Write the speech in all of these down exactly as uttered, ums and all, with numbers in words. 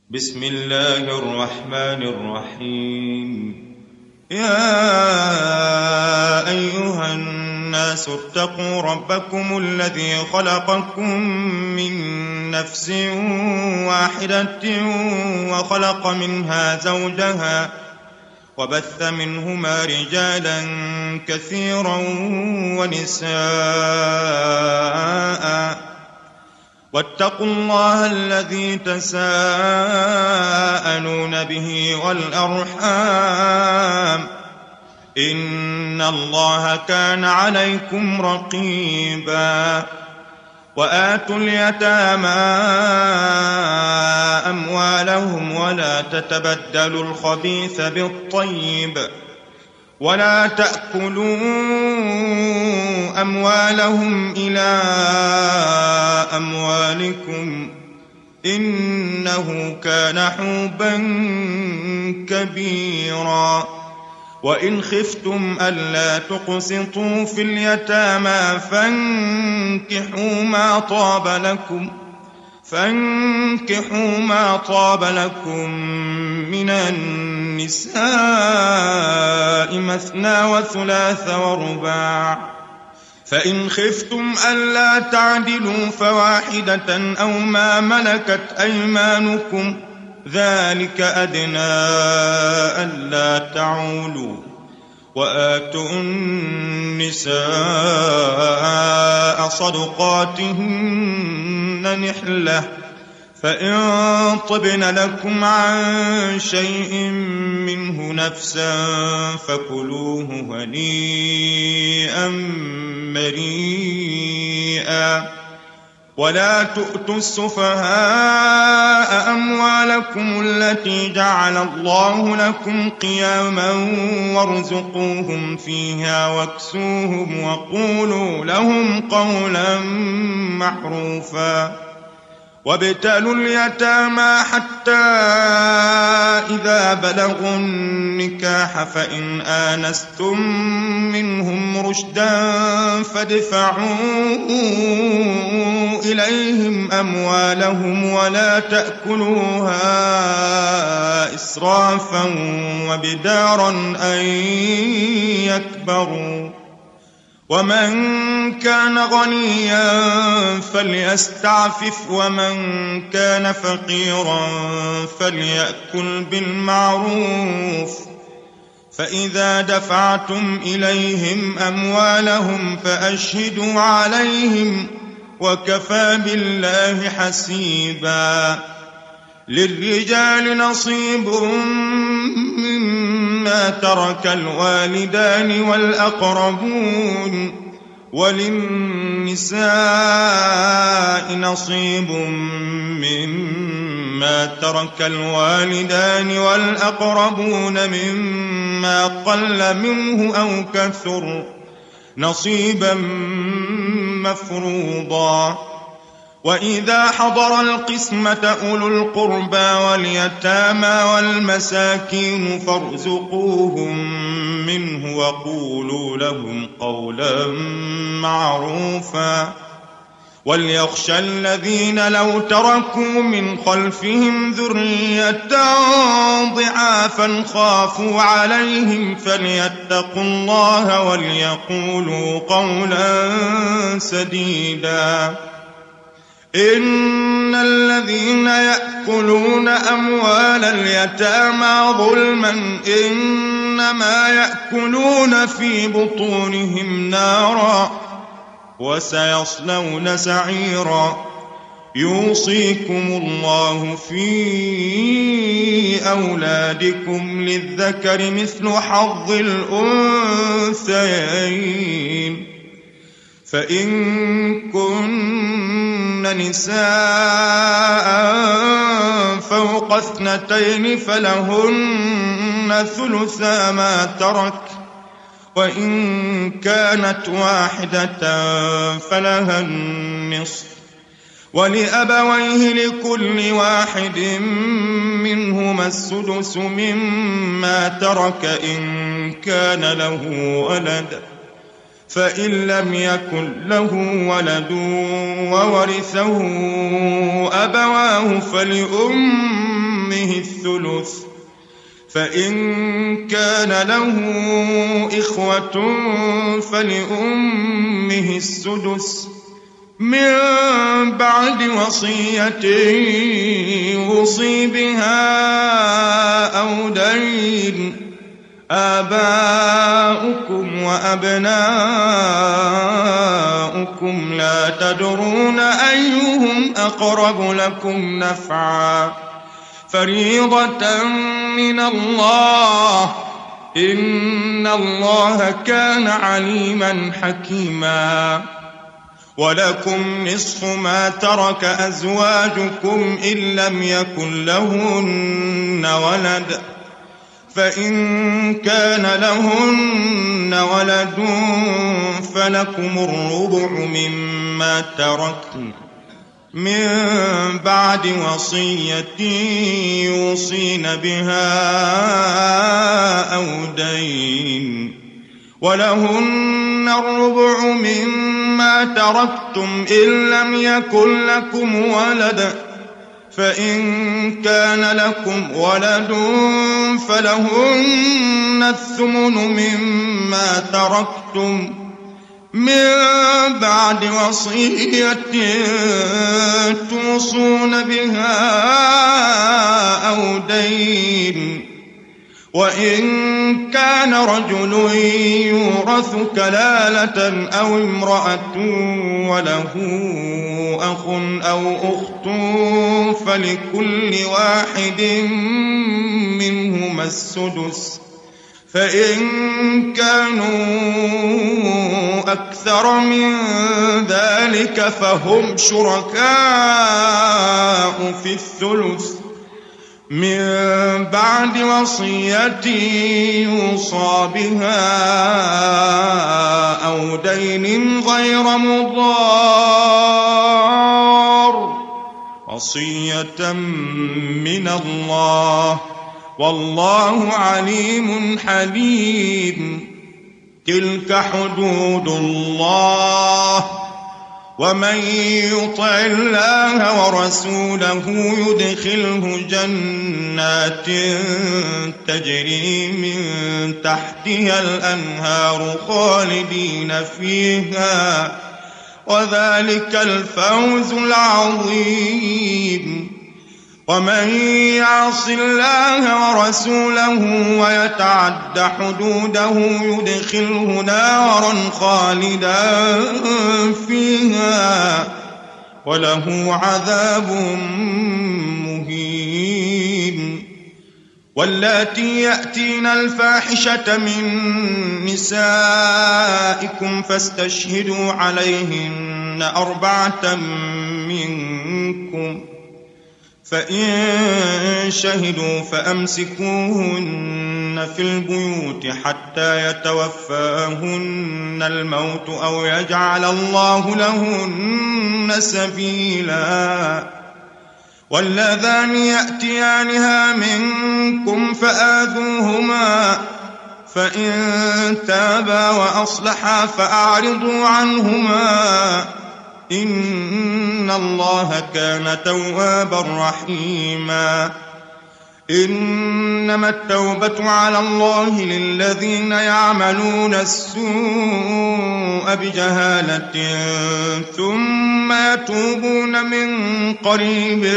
بسم الله الرحمن الرحيم. يا أيها الناس اتقوا ربكم الذي خلقكم من نفس واحدة وخلق منها زوجها وبث منهما رجالا كثيرا ونساء واتقوا الله الذي تساءلون به والأرحام إن الله كان عليكم رقيبا. وآتوا اليتامى أموالهم ولا تتبدلوا الخبيث بالطيب ولا تأكلوا أموالهم إلى أموالكم إنه كان حوبا كبيرا. وإن خفتم ألا تقسطوا في اليتامى فانكحوا ما طاب لكم فانكحوا ما طاب لكم من النساء مثنى وثلاث ورباع، فإن خفتم ألا تعدلوا فواحدة أو ما ملكت أيمانكم ذلك أدنى ألا تعولوا. وآتوا النساء صدقاتهن نحلة فإن طبن لكم عن شيء منه نفسا فكلوه هنيئا مريئا. ولا تؤتوا السفهاء أموالكم التي جعل الله لكم قياما وارزقوهم فيها واكسوهم وقولوا لهم قولا معروفا. وابتلوا اليتامى حتى إذا بلغوا النكاح فإن آنستم منهم رشدا فادفعوا إليهم أموالهم ولا تأكلوها إسرافا وبدارا أن يكبروا. ومن كان غنيا فليستعفف ومن كان فقيرا فليأكل بالمعروف. فإذا دفعتم إليهم أموالهم فأشهدوا عليهم وكفى بالله حسيبا. للرجال نصيب مما ترك الوالدان والأقربون وللنساء نصيب مما ترك الوالدان والأقربون مما قل منه أو كثر نصيبا مفروضا. وإذا حضر القسمة أولو القربى واليتامى والمساكين فارزقوهم منه وقولوا لهم قولا معروفا. وليخشى الذين لو تركوا من خلفهم ذرية ضعافا خافوا عليهم فليتقوا الله وليقولوا قولا سديدا. إن الذين يأكلون أموال اليتامى ظلما إنما يأكلون في بطونهم نارا وسيصلون سعيرا. يوصيكم الله في أولادكم للذكر مثل حظ الأنثيين. فإن كن نساء فوق اثنتين فلهن ثلثا ما ترك وإن كانت واحدة فلها النصف ولأبويه لكل واحد منهما السدس مما ترك إن كان له ولد فإن لم يكن له ولد وورثه أبواه فلأمه الثلث فإن كان له إخوة فلأمه السدس من بعد وصية يوصي بها أو دين. آباؤكم وأبناؤكم لا تدرون أيهم أقرب لكم نفعا فريضة من الله إن الله كان عليما حكيما. ولكم نصف ما ترك أزواجكم إن لم يكن لهن ولد فإن كان لهن ولد فلكم الربع مما تركن من بعد وصية يوصين بها أو دين. ولهن الربع مما تركتم إن لم يكن لكم ولد فإن كان لكم ولد فلهن الثمن مما تركتم من بعد وصية توصون بها أو دين. وإن كان رجل يورث كلالة أو امرأة وله أخ أو أخت فلكل واحد منهما السدس فإن كانوا أكثر من ذلك فهم شركاء في الثلث من بعد وصية يوصى بها أو دين غير مضار وصية من الله والله عليم حليم. تلك حدود الله ومن يطع الله ورسوله يدخله جنات تجري من تحتها الأنهار خالدين فيها وذلك الفوز العظيم. ومن يعص الله ورسوله ويتعد حدوده يدخله نارا خالدا فيها وله عذاب مهين. واللاتي يأتين الفاحشة من نسائكم فاستشهدوا عليهن أربعة منكم فإن شهدوا فأمسكوهن في البيوت حتى يتوفاهن الموت أو يجعل الله لهن سبيلا. واللذان يأتيانها منكم فآذوهما فإن تابا وأصلحا فأعرضوا عنهما إن الله كان توابا رحيما. إنما التوبة على الله للذين يعملون السوء بجهالة ثم يتوبون من قريب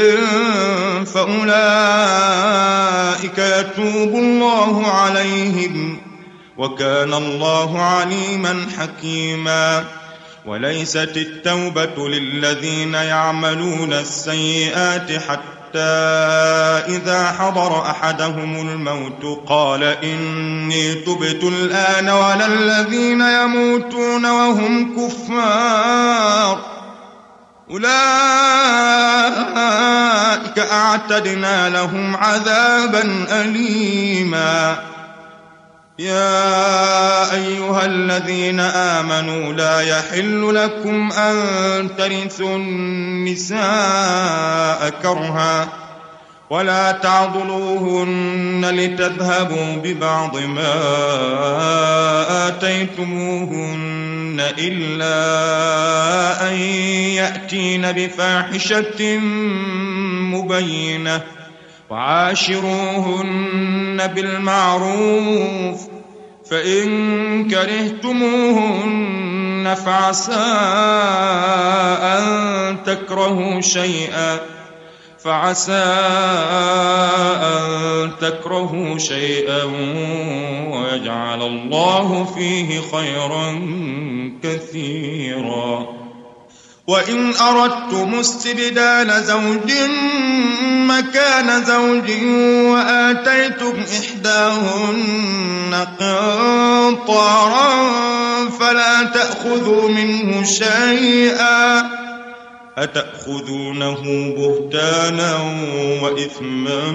فأولئك يتوب الله عليهم وكان الله عليما حكيما. وليست التوبة للذين يعملون السيئات حتى إذا حضر أحدهم الموت قال إني تبت الآن ولا الذين يموتون وهم كفار أولئك أعتدنا لهم عذابا أليما. يا أيها الذين آمنوا لا يحل لكم أن ترثوا النساء كرها ولا تعضلوهن لتذهبوا ببعض ما آتيتموهن إلا أن يأتين بفاحشة مبينة وعاشروهن بالمعروف فإن كرهتموهن فعسى أن تكرهوا شيئا فعسى أن تكرهوا شيئا ويجعل الله فيه خيرا كثيرا. وإن أردتم استبدال زوج مكان زوج وآتيتم إحداهن قنطارا فلا تأخذوا منه شيئا أتأخذونه بهتانا وإثما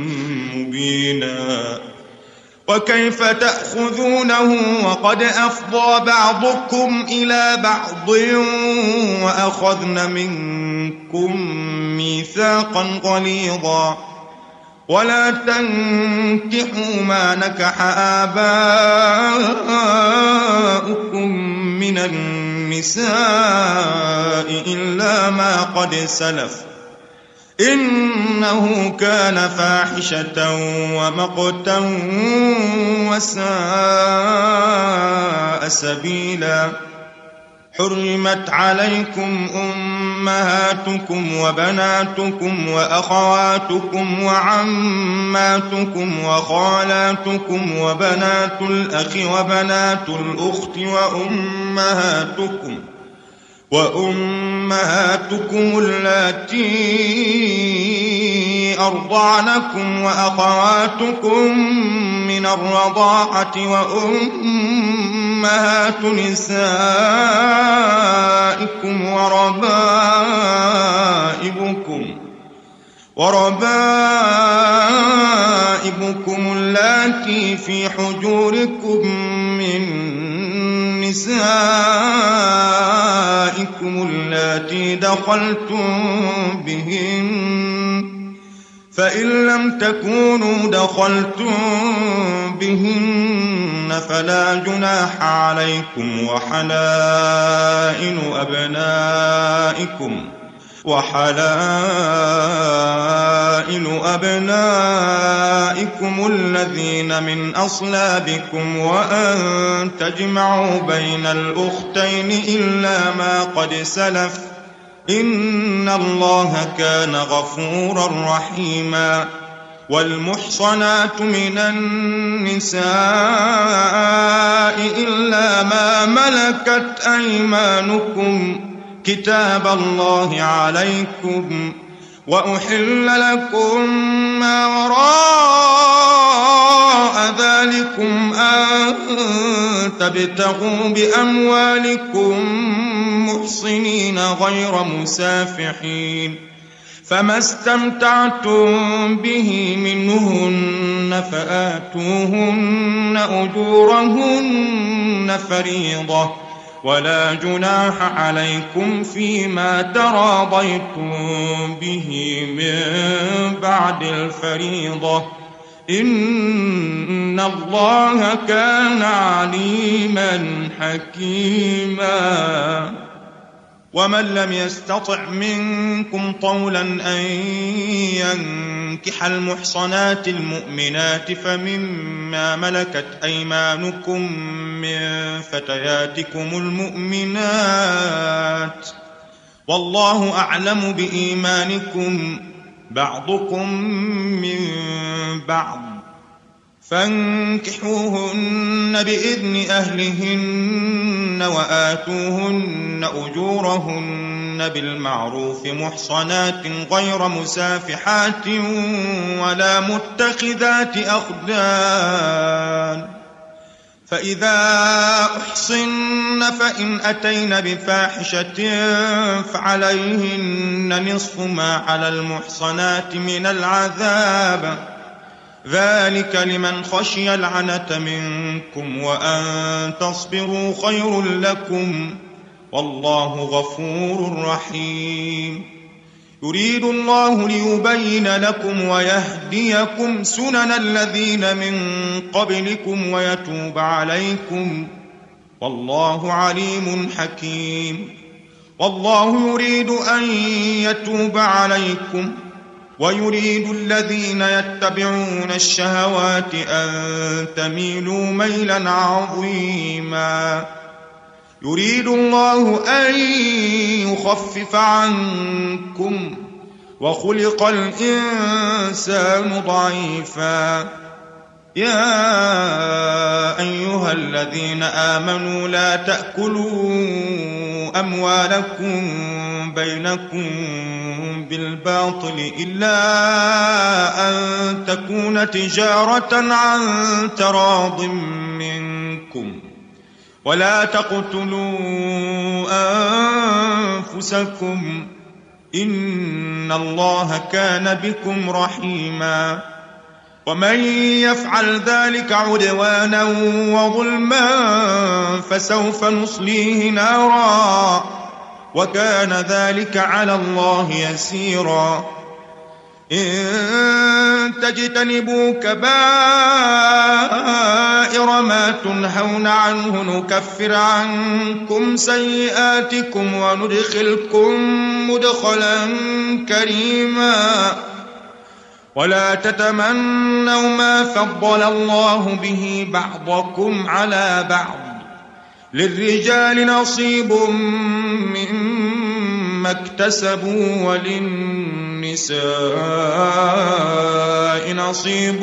مبينا وكيف تأخذونه وقد أفضى بعضكم إلى بعض وأخذن منكم ميثاقا غليظا ولا تنكحوا ما نكح آباؤكم من النساء إلا ما قد سلف إنه كان فاحشة ومقتا وساء سبيلا. حرمت عليكم أمهاتكم وبناتكم وأخواتكم وعماتكم وخالاتكم وبنات الأخ وبنات الأخت وأمهاتكم وأمهاتكم اللاتي أرضعنكم وأخواتكم من الرضاعة وأمهات نسائكم وربائبكم وربائبكم اللاتي في حجوركم من نسائكم اللاتي دخلتم بهن فإن لم تكونوا دخلتم بهن فلا جناح عليكم وحلائل أبنائكم وحلائل أبنائكم الذين من أصلابكم وأن تجمعوا بين الأختين إلا ما قد سلف إن الله كان غفورا رحيما. والمحصنات من النساء إلا ما ملكت أيمانكم كتاب الله عليكم وأحل لكم ما وراء ذلكم أن تبتغوا بأموالكم محصنين غير مسافحين فما استمتعتم به منهن فآتوهن أجورهن فريضة ولا جناح عليكم فيما تراضيتم به من بعد الفريضة إن الله كان عليما حكيما. ومن لم يستطع منكم طولا أن ينكح المحصنات المؤمنات فمما ملكت أيمانكم من فتياتكم المؤمنات والله أعلم بإيمانكم بعضكم من بعض فانكحوهن بإذن أهلهن وآتوهن أجورهن بالمعروف محصنات غير مسافحات ولا متخذات أخدان فإذا أحصن فإن أتين بفاحشة فعليهن نصف ما على المحصنات من العذاب ذلك لمن خشي العنة منكم وأن تصبروا خير لكم والله غفور رحيم. يريد الله ليبين لكم ويهديكم سنن الذين من قبلكم ويتوب عليكم والله عليم حكيم. والله يريد أن يتوب عليكم ويريد الذين يتبعون الشهوات أن تميلوا ميلا عظيما يريد الله أن يخفف عنكم وخلق الإنسان ضعيفا يا أيها الذين آمنوا لا تأكلوا أموالكم بينكم بالباطل إلا أن تكون تجارة عن تراض منكم ولا تقتلوا أنفسكم إن الله كان بكم رحيما ومن يفعل ذلك عدوانا وظلما فسوف نصليه نارا وكان ذلك على الله يسيرا إن تجتنبوا كبائر ما تنهون عنه نكفر عنكم سيئاتكم وندخلكم مدخلا كريما ولا تتمنوا ما فضل الله به بعضكم على بعض للرجال نصيب مما اكتسبوا وللنساء نصيب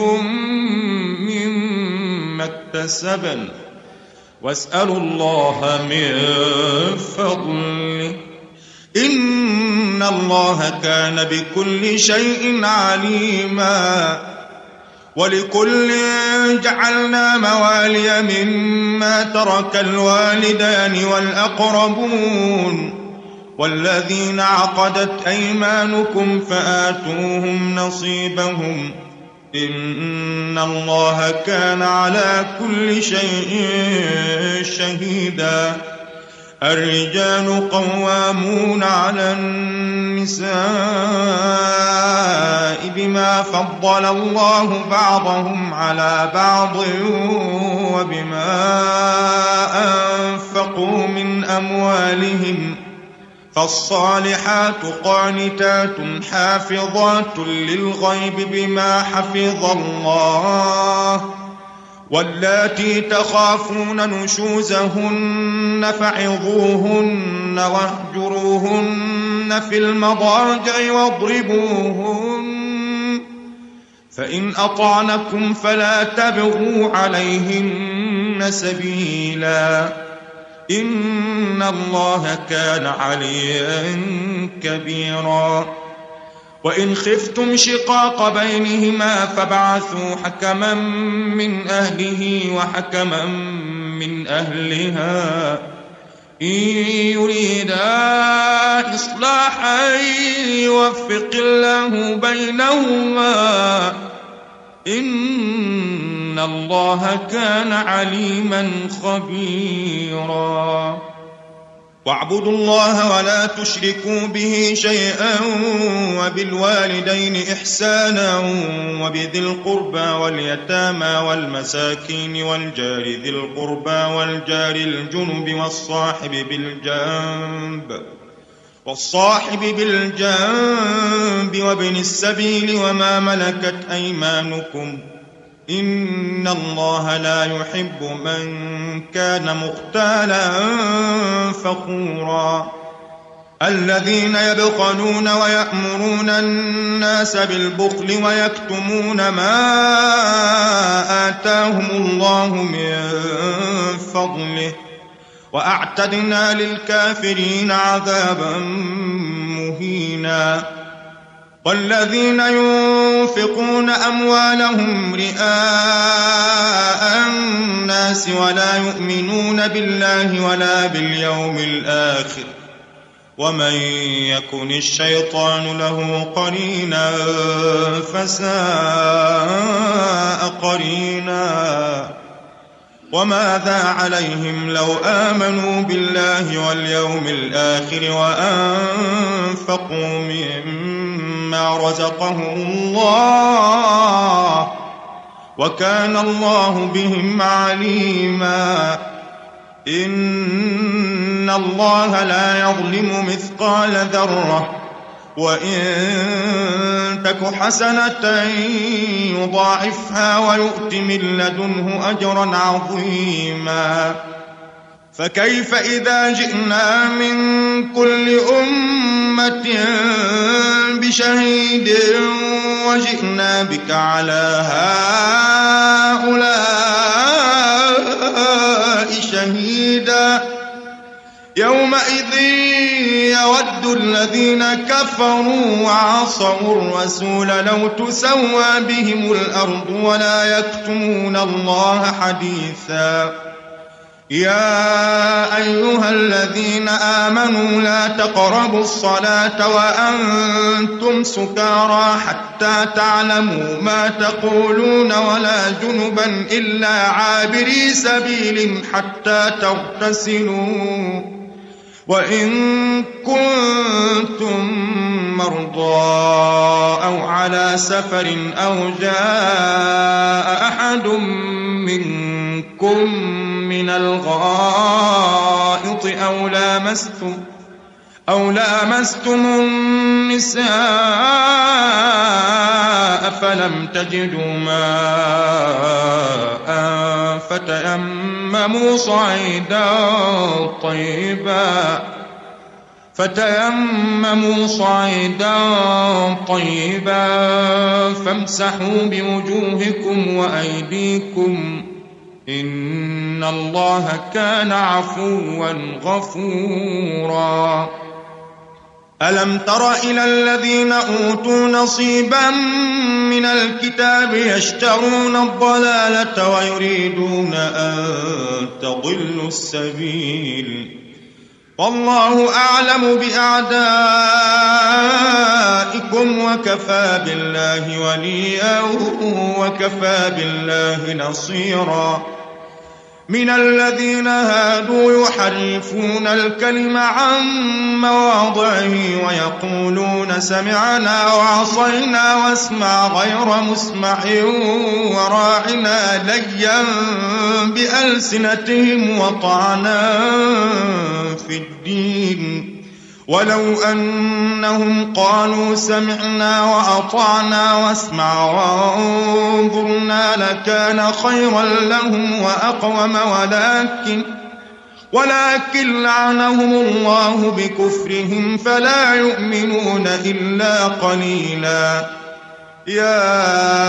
مما اكتسبن واسألوا الله من فضله إن الله كان بكل شيء عليما ولكل جعلنا موالي مما ترك الوالدان والأقربون والذين عقدت أيمانكم فآتوهم نصيبهم إن الله كان على كل شيء شهيدا الرجال قوامون على النساء بما فضل الله بعضهم على بعض وبما أنفقوا من أموالهم فالصالحات قانتات حافظات للغيب بما حفظ الله واللاتي تخافون نشوزهن فعظوهن واهجروهن في المضاجع واضربوهن فإن أطعنكم فلا تبغوا عليهن سبيلا إن الله كان عليا كبيرا وإن خفتم شقاق بينهما فابعثوا حكما من أهله وحكما من أهلها إن يريدا إصلاحا يوفق الله بينهما إن الله كان عليما خبيرا واعبدوا الله ولا تشركوا به شيئا وبالوالدين إحسانا وبذي القربى واليتامى والمساكين والجار ذي القربى والجار الجنب والصاحب بالجنب والصاحب بالجنب وابن السبيل وما ملكت أيمانكم إن الله لا يحب من كان مختالا فخورا الذين يبخلون ويأمرون الناس بالبخل ويكتمون ما آتاهم الله من فضله وأعتدنا للكافرين عذابا مهينا والذين ينفقون أموالهم رئاء الناس ولا يؤمنون بالله ولا باليوم الآخر ومن يكن الشيطان له قرينا فساء قرينا وماذا عليهم لو آمنوا بالله واليوم الآخر وأنفقوا مما رزقهم الله وكان الله بهم عليما إن الله لا يظلم مثقال ذرة وإن تك حسنة يضاعفها ويؤت من لدنه أجرا عظيما فكيف إذا جئنا من كل أمة بشهيد وجئنا بك على هؤلاء شهيدا يومئذ يود الذين كفروا وعصوا الرسول لو تسوى بهم الأرض ولا يكتمون الله حديثا يا أيها الذين آمنوا لا تقربوا الصلاة وأنتم سكارى حتى تعلموا ما تقولون ولا جنبا إلا عابري سبيل حتى تغتسلوا وإن كنتم مرضى أو على سفر أو جاء أحد منكم من الغائط أو لامستم أو لامستم النساء فلم تجدوا ماء فتيمموا صعيدا طيبا فتيمموا صعيدا طيبا فامسحوا بوجوهكم وأيديكم إن الله كان عفوا غفورا ألم تر إلى الذين أوتوا نصيبا من الكتاب يشترون الضلالة ويريدون أن تضلوا السبيل والله أعلم بأعدائكم وكفى بالله وليا وكفى بالله نصيرا من الذين هادوا يحرفون الكلم عن مواضعه ويقولون سمعنا وعصينا واسمع غير مسمع وراعنا ليا بألسنتهم وطعنا في الدين ولو أنهم قالوا سمعنا وأطعنا واسمع وانظرنا لكان خيرا لهم وأقوم ولكن ولكن لعنهم الله بكفرهم فلا يؤمنون إلا قليلا يا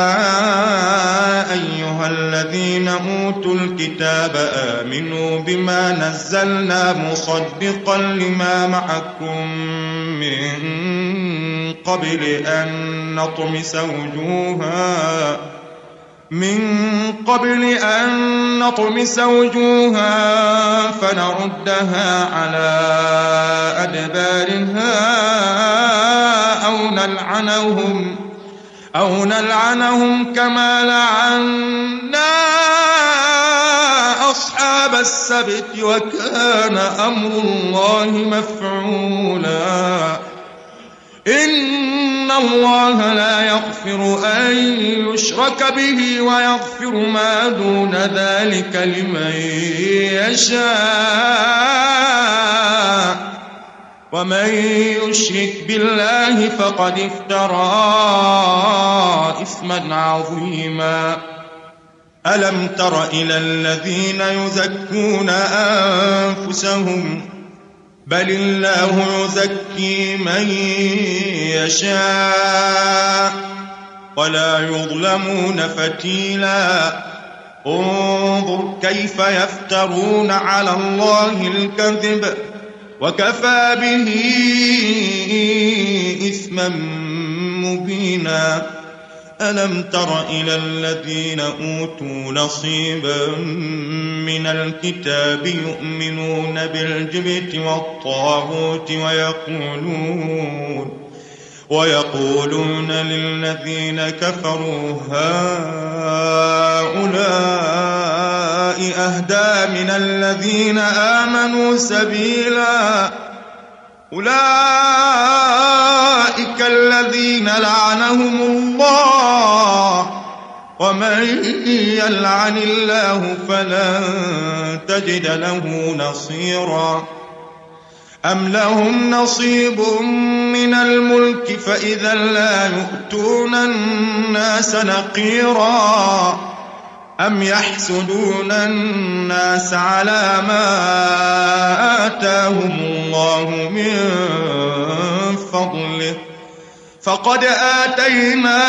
أيها الذين أوتوا الكتاب آمنوا بما نزلنا مصدقا لما معكم من قبل أن نطمس وجوها من قبل أن نطمس وجوها فنردها على أدبارها أو نلعنهم أو نلعنهم كما لعنا أصحاب السبت وكان أمر الله مفعولا إن الله لا يغفر أن يشرك به ويغفر ما دون ذلك لمن يشاء ومن يشرك بالله فقد افترى إثما عظيما ألم تر إلى الذين يزكون أنفسهم بل الله يزكي من يشاء ولا يظلمون فتيلا انظر كيف يفترون على الله الكذب وكفى به إثما مبينا ألم تر إلى الذين أوتوا نصيبا من الكتاب يؤمنون بالجبت والطاغوت ويقولون ويقولون للذين كفروا هؤلاء أهدى من الذين آمنوا سبيلا أولئك الذين لعنهم الله ومن يلعن الله فلن تجد له نصيرا أم لهم نصيب من الملك فإذا لا يؤتون الناس نقيرا أم يحسدون الناس على ما آتاهم الله من فضله فقد آتينا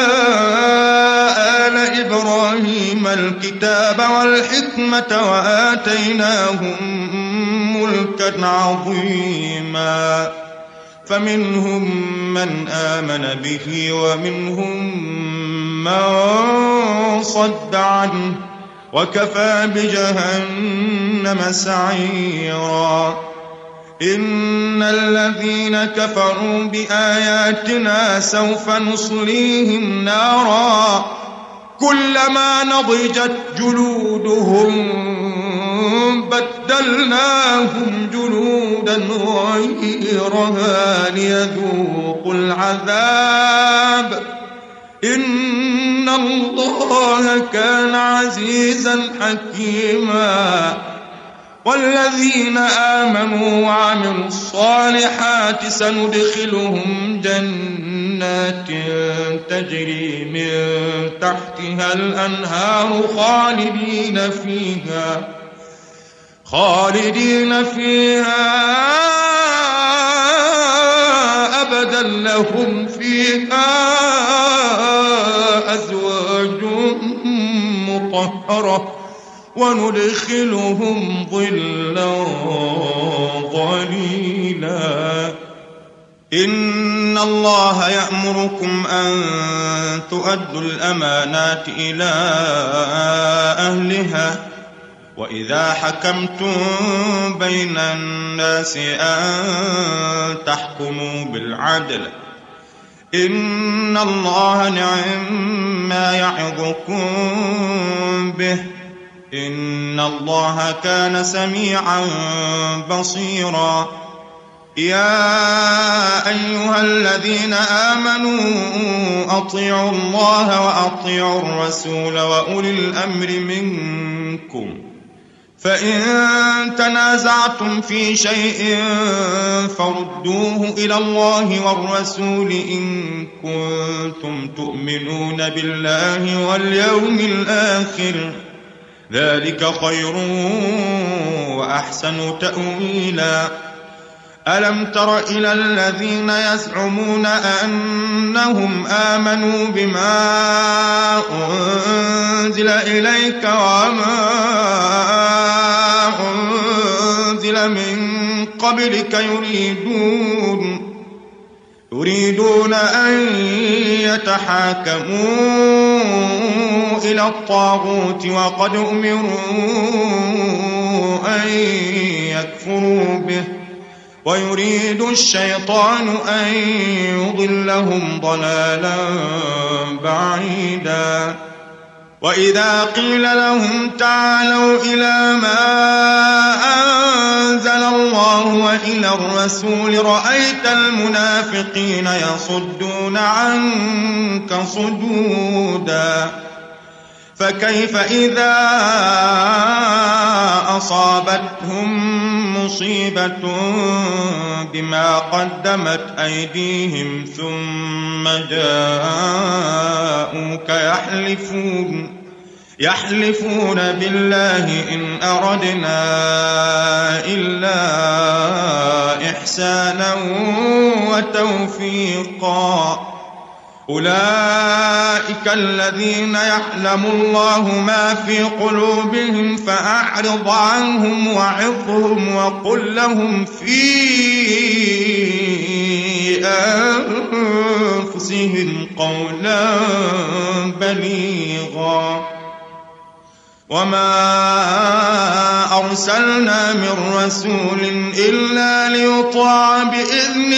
آل إبراهيم الكتاب والحكمة وآتيناهم ملكا عظيما فمنهم من آمن به ومنهم من صد عنه وكفى بجهنم سعيرا إن الذين كفروا بآياتنا سوف نصليهم نارا كلما نضجت جلودهم بدلناهم جلودا غيرها ليذوقوا العذاب إن الله كان عزيزا حكيما والذين آمنوا وعملوا الصالحات سندخلهم جنات تجري من تحتها الأنهار خالدين فيها خالدين فيها أبدا لهم فيها أزواج مطهرة وندخلهم ظلا ظليلا إن الله يأمركم أن تؤدوا الأمانات إلى أهلها وإذا حكمتم بين الناس أن تحكموا بالعدل إن الله نعم ما يعظكم به إن الله كان سميعا بصيرا يا أيها الذين آمنوا أطيعوا الله وأطيعوا الرسول وأولي الأمر منكم فإن تنازعتم في شيء فردوه إلى الله والرسول إن كنتم تؤمنون بالله واليوم الآخر ذلك خير وأحسن تأويلا ألم تر إلى الذين يزعمون أنهم آمنوا بما أنزل إليك وما أنزل من قبلك يريدون يريدون أن يتحاكموا إلى الطاغوت وقد أمروا أن يكفروا به ويريد الشيطان أن يضلهم ضلالا بعيدا وإذا قيل لهم تعالوا إلى ما أنزل الله وإلى الرسول رأيت المنافقين يصدون عنك صدودا فكيف إذا أصابتهم مصيبة بما قدمت أيديهم ثم جاءوك يحلفون يحلفون بالله إن أردنا إلا إحسانا وتوفيقا أولئك الذين يعلم الله ما في قلوبهم فأعرض عنهم وعظهم وقل لهم في أنفسهم قولا بليغا وما أرسلنا من رسول إلا ليطاع بإذن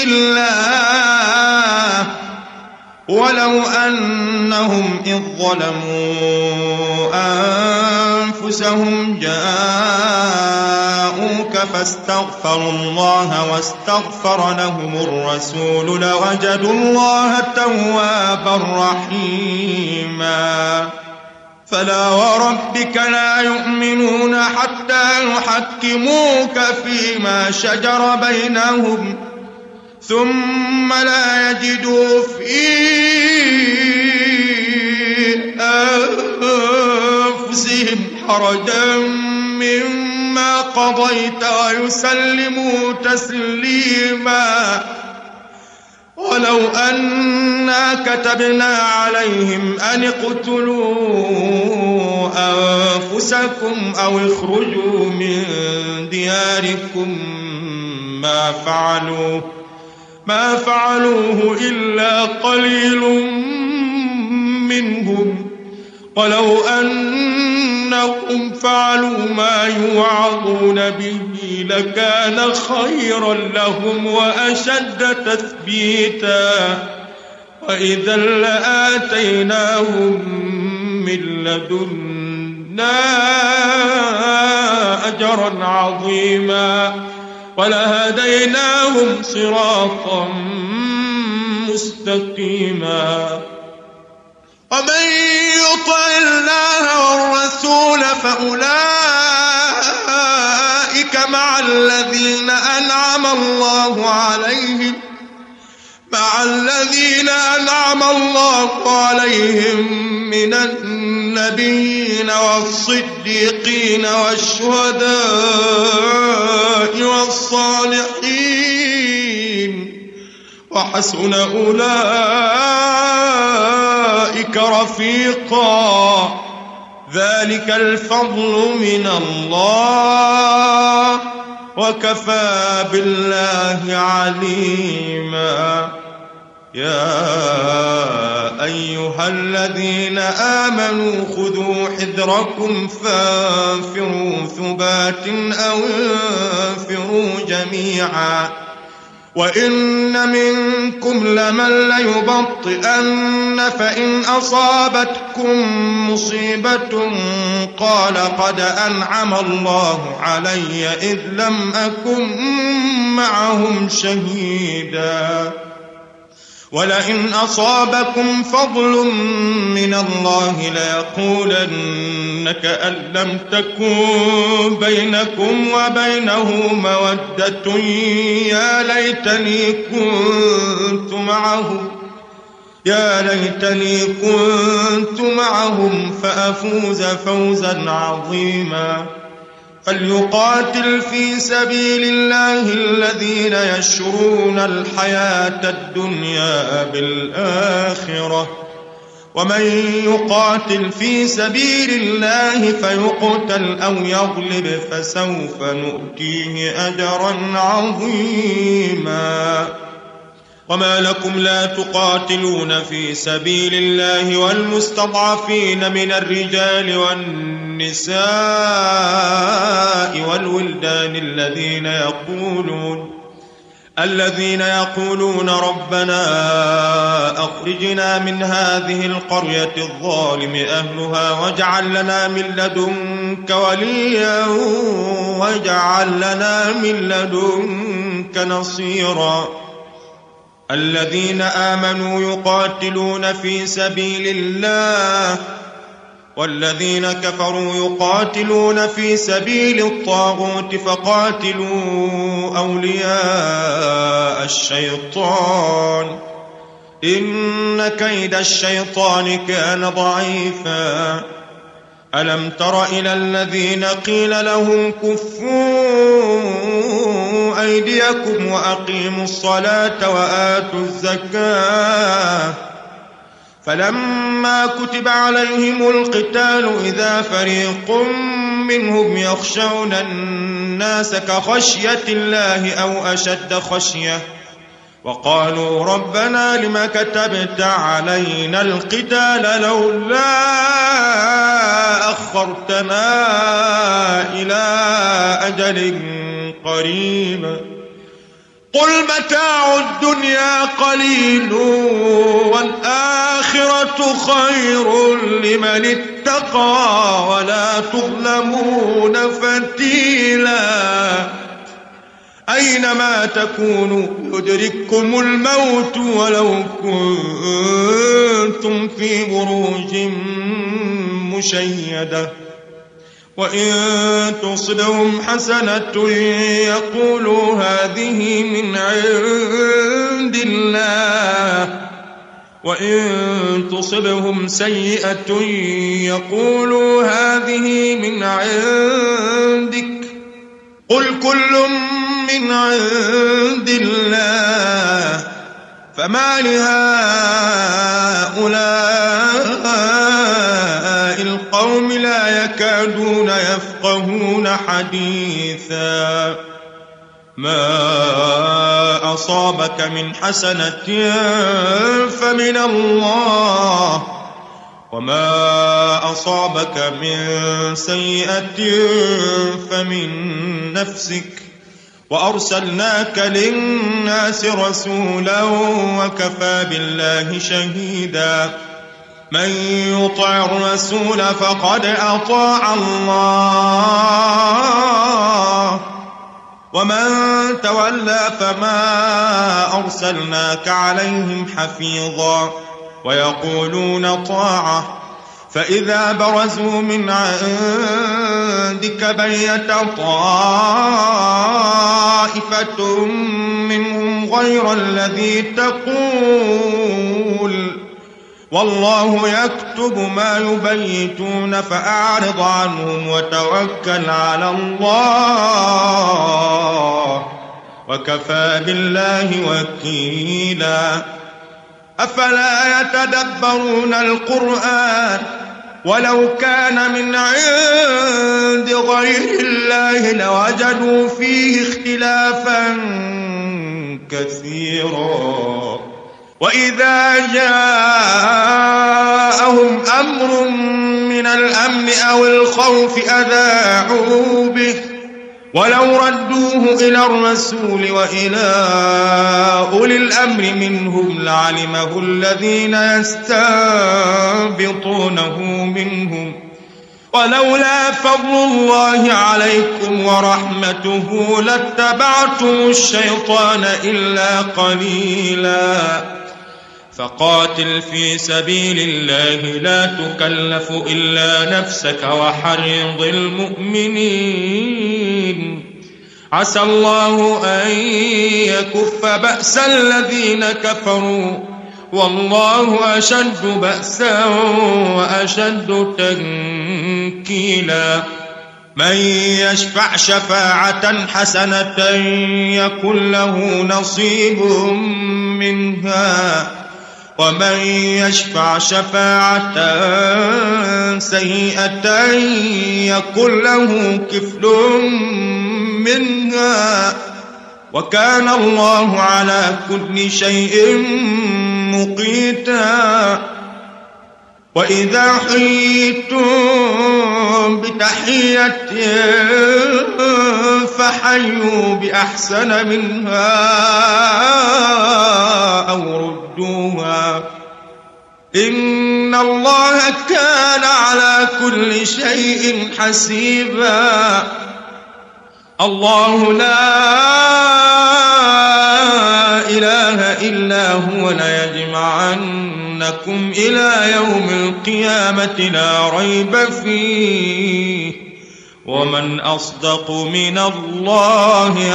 الله ولو أنهم إذ ظلموا أنفسهم جاءوك فاستغفروا الله واستغفر لهم الرسول لوجدوا الله توابا رحيما فلا وربك لا يؤمنون حتى يحكموك فيما شجر بينهم ثم لا يجدوا في أنفسهم حرجا مما قضيت ويسلموا تسليما. ولو أنا كتبنا عليهم أن اقتلوا أنفسكم أو اخرجوا من دياركم ما فعلوه ما فعلوه إلا قليل منهم ولو أنهم فعلوا ما يوعظون به لكان خيرا لهم وأشد تثبيتا وإذا لآتيناهم من لدنا أجرا عظيما ولهديناهم صراطا مستقيما. ومن يطع الله والرسول فأولئك مع الذين أنعم الله عليهم مع الذين أنعم الله عليهم من النبيين والصديقين والشهداء والصالحين وحسن أولئك رفيقا. ذلك الفضل من الله وكفى بالله عليما. يا أيها الذين آمنوا خذوا حذركم فانفروا ثبات أو انفروا جميعا وإن منكم لمن ليبطئن فإن أصابتكم مصيبة قال قد أنعم الله علي إذ لم أكن معهم شهيدا ولئن أصابكم فضل من الله ليقولن كأن لم تكن بينكم وبينه مودة يا ليتني كنت معهم يا ليتني كنت معهم فأفوز فوزا عظيما. فليقاتل في سبيل الله الذين يشرون الحياة الدنيا بالآخرة ومن يقاتل في سبيل الله فيقتل أو يغلب فسوف نؤتيه أجرا عظيما. وما لكم لا تقاتلون في سبيل الله والمستضعفين من الرجال والنساء والولدان الذين يقولون الذين يقولون ربنا أخرجنا من هذه القرية الظالم أهلها واجعل لنا من لدنك وليا واجعل لنا من لدنك نصيرا. الذين آمنوا يقاتلون في سبيل الله والذين كفروا يقاتلون في سبيل الطاغوت فقاتلوا أولياء الشيطان إن كيد الشيطان كان ضعيفا. ألم تر إلى الذين قيل لهم كفوا أيديكم وأقيموا الصلاة وآتوا الزكاة فلما كتب عليهم القتال إذا فريق منهم يخشون الناس كخشية الله أو أشد خشية وقالوا ربنا لم كتبت علينا القتال لولا أخرتنا إلى أجل قريب قل متاع الدنيا قليل والآخرة خير لمن اتقى ولا تظلمون فتيلا. أينما تكونوا يدرككم الموت ولو كنتم في بروج مشيدة وإن تصبهم حسنة يقولوا هذه من عند الله وإن تصبهم سيئة يقولوا هذه من عندك قل كل من عند الله فما لهؤلاء القوم لا يكادون يفقهون حديثا ما أصابك من حسنة فمن الله وما أصابك من سيئة فمن نفسك وأرسلناك للناس رسولا وكفى بالله شهيدا من يطع الرسول فقد أطاع الله ومن تولى فما أرسلناك عليهم حفيظا ويقولون طاعة فإذا برزوا من عندك بيت طائفة منهم غير الذي تقول والله يكتب ما يبيتون فأعرض عنهم وتوكل على الله وكفى بالله وكيلا أفلا يتدبرون القرآن ولو كان من عند غير الله لوجدوا فيه اختلافا كثيرا وإذا جاءهم أمر من الأمن أو الخوف أذاعوا به ولو ردوه إلى الرسول وإلى أولي الأمر منهم لعلمه الذين يستنبطونه منهم ولولا فضل الله عليكم ورحمته لاتبعتم الشيطان إلا قليلا فقاتل في سبيل الله لا تكلف إلا نفسك وحرض المؤمنين عسى الله أن يكف بأس الذين كفروا والله أشد بأسا وأشد تنكيلا من يشفع شفاعة حسنة يكن له نصيب منها ومن يشفع شفاعة سيئة يكن له كفل منها وكان الله على كل شيء مقيتا وإذا حييتم بتحية فحيوا بأحسن منها أو ردوها إن الله كان على كل شيء حسيبا الله لا إله إلا هو ليجمعنكم إلى يوم القيامة لا ريب فيه ومن أصدق من الله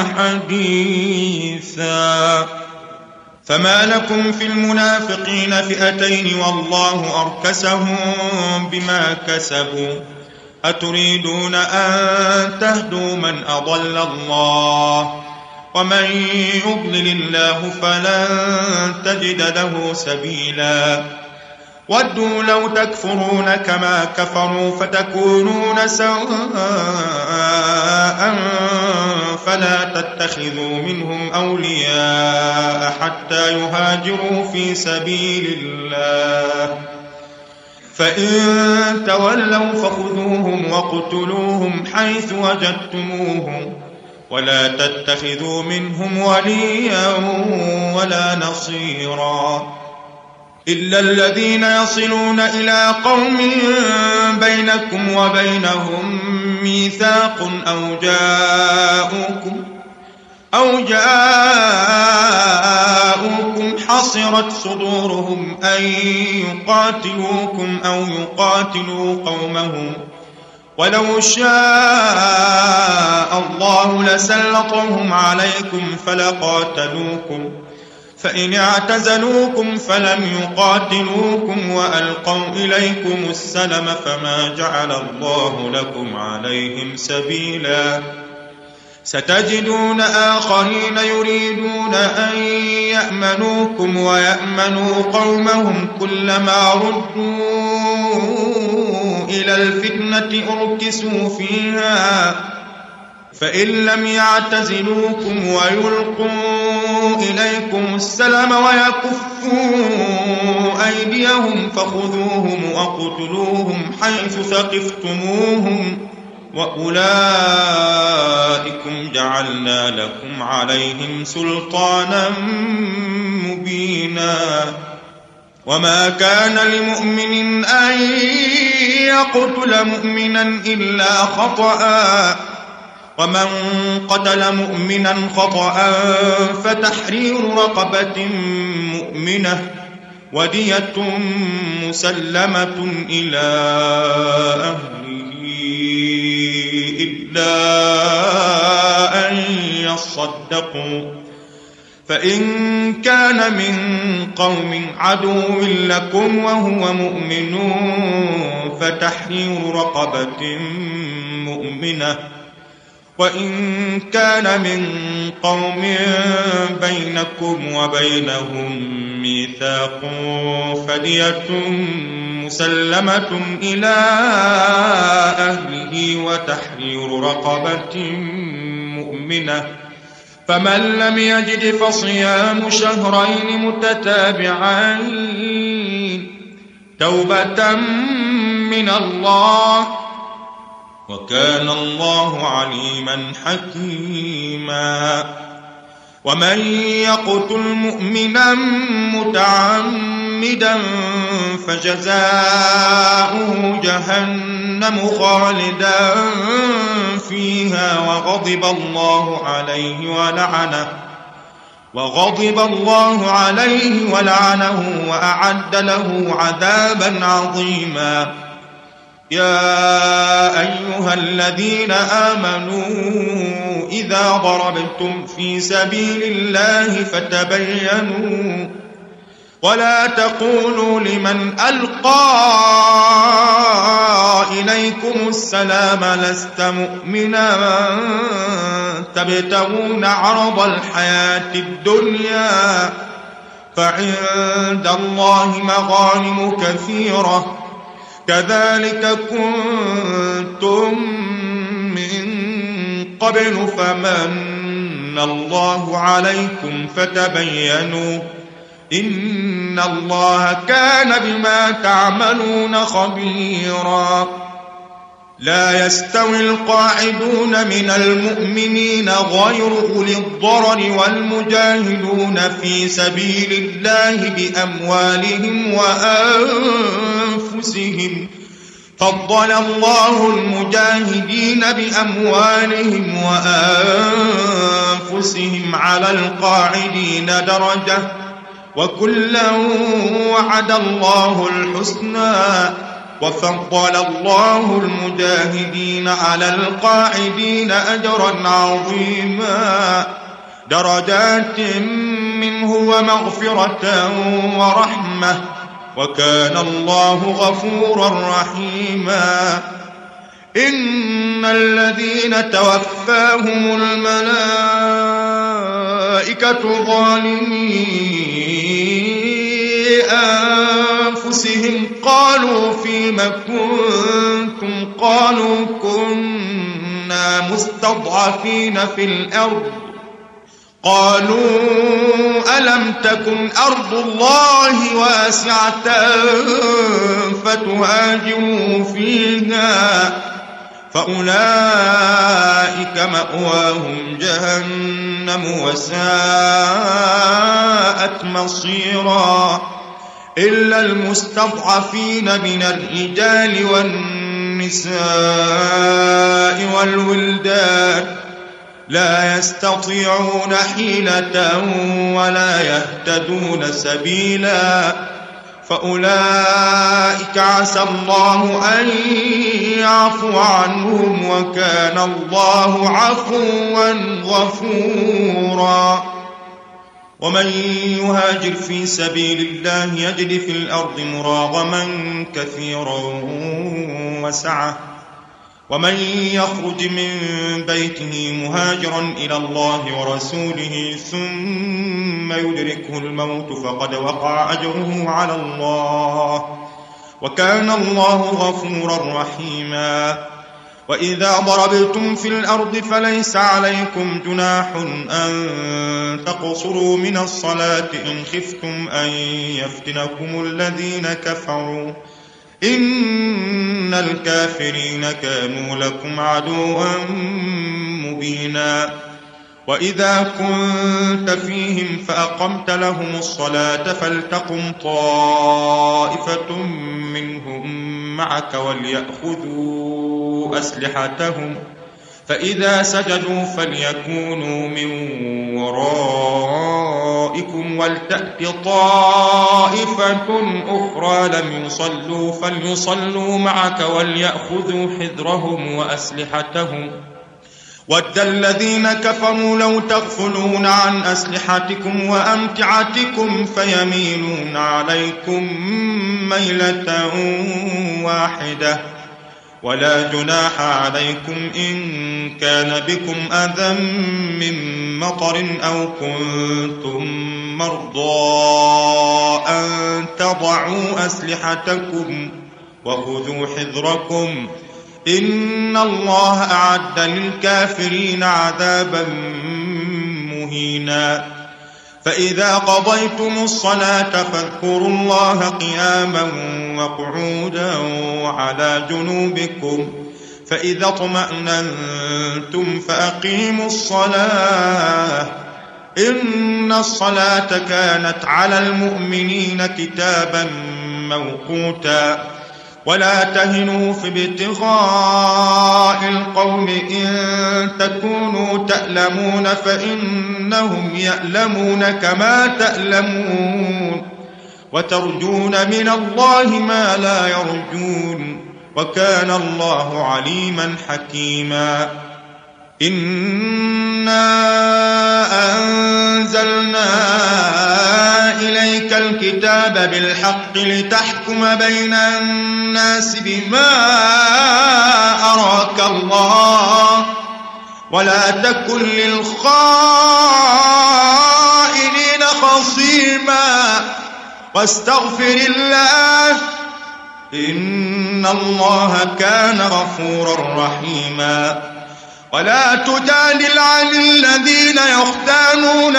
حديثا فما لكم في المنافقين فئتين والله أركسهم بما كسبوا أتريدون أن تهدوا من أضل الله ومن يضلل الله فلن تجد له سبيلا ودوا لو تكفرون كما كفروا فتكونون سواء فلا تتخذوا منهم أولياء حتى يهاجروا في سبيل الله فإن تولوا فخذوهم وقتلوهم حيث وجدتموهم ولا تتخذوا منهم وليا ولا نصيرا إلا الذين يصلون إلى قوم بينكم وبينهم ميثاق أو جاءوكم أو جاءوكم حصرت صدورهم أن يقاتلوكم أو يقاتلوا قومهم ولو شاء الله لسلطهم عليكم فلقاتلوكم فإن اعتزلوكم فلم يقاتلوكم وألقوا إليكم السلم فما جعل الله لكم عليهم سبيلا ستجدون آخرين يريدون أن يأمنوكم ويأمنوا قومهم كلما ردوا إلى الفتنة أركسوا فيها فإن لم يعتزلوكم ويلقوا إليكم السلم ويكفوا أيديهم فخذوهم وقتلوهم حيث ثقفتموهم وأولئكم جعلنا لكم عليهم سلطانا مبينا وما كان لمؤمن أن يقتل مؤمنا إلا خطأ ومن قتل مؤمنا خطأ فتحرير رقبة مؤمنة ودية مسلمة إلى أهله إلا أن يصدقوا فإن كان من قوم عدو لكم وهو مؤمن فتحرير رقبة مؤمنة وإن كان من قوم بينكم وبينهم ميثاق فدية مسلمة إلى أهله وتحرير رقبة مؤمنة فمن لم يجد فصيام شهرين متتابعين توبة من الله وكان الله عليما حكيما ومن يقتل مؤمنا متعمدا فجزاؤه جهنم خالدا فيها وغضب الله عليه ولعنه وغضب الله عليه ولعنه وأعد له عذابا عظيما يا أيها الذين آمنوا إذا ضربتم في سبيل الله فتبينوا ولا تقولوا لمن ألقى إليكم السلام لست مؤمنا تبتغون عرض الحياة الدنيا فعند الله مغانم كثيرة كذلك كنتم من قبل فمن الله عليكم فتبينوا إن الله كان بما تعملون خبيرا لا يستوي القاعدون من المؤمنين غير أولي الضرر والمجاهدون في سبيل الله بأموالهم وأنفسهم فضل الله المجاهدين بأموالهم وأنفسهم على القاعدين درجة وكلا وعد الله الحسنى وفضل الله المجاهدين على القاعدين أجرا عظيما درجات منه ومغفرة ورحمة وكان الله غفورا رحيما إن الذين توفاهم الملائكة ظالمي أنفسهم قالوا فيم كنتم قالوا كنا مستضعفين في الأرض قالوا ألم تكن أرض الله واسعة فتهاجروا فيها فأولئك مأواهم جهنم وساءت مصيرا إلا المستضعفين من الرجال والنساء والولدان لا يستطيعون حيلة ولا يهتدون سبيلا فأولئك عسى الله أن يعفو عنهم وكان الله عفوا غفورا. ومن يهاجر في سبيل الله يجد في الأرض مراغما كثيرا وسعة ومن يخرج من بيته مهاجرا إلى الله ورسوله ثم يدركه الموت فقد وقع أجره على الله وكان الله غفورا رحيما. وإذا ضربتم في الأرض فليس عليكم جناح أن تقصروا من الصلاة إن خفتم أن يفتنكم الذين كفروا إن الكافرين كانوا لكم عدوا مبينا. وإذا كنت فيهم فأقمت لهم الصلاة فلتقم طائفة منهم معك وليأخذوا أسلحتهم فإذا سجدوا فليكونوا من ورائكم ولتأت طائفة أخرى لم يصلوا فليصلوا معك وليأخذوا حذرهم وأسلحتهم ود الذين كفروا لو تغفلون عن أسلحتكم وأمتعتكم فيميلون عليكم ميلة واحدة ولا جناح عليكم إن كان بكم أذى من مطر أو كنتم مرضى أن تضعوا أسلحتكم وخذوا حذركم إن الله أعد للكافرين عذابا مهينا. فإذا قضيتم الصلاة فاذكروا الله قياما وقعودا وعلى جنوبكم فإذا اطمأننتم فأقيموا الصلاة إن الصلاة كانت على المؤمنين كتابا موقوتا. ولا تهنوا في ابتغاء القوم إن تكونوا تألمون فإنهم يألمون كما تألمون وترجون من الله ما لا يرجون وكان الله عليما حكيما. إنا أنزلنا إليك الكتاب بالحق لتحكم بين الناس بما أراك الله ولا تكن للخائنين خصيما واستغفر الله إن الله كان غفورا رحيما. ولا تجادل عن الذين يختانون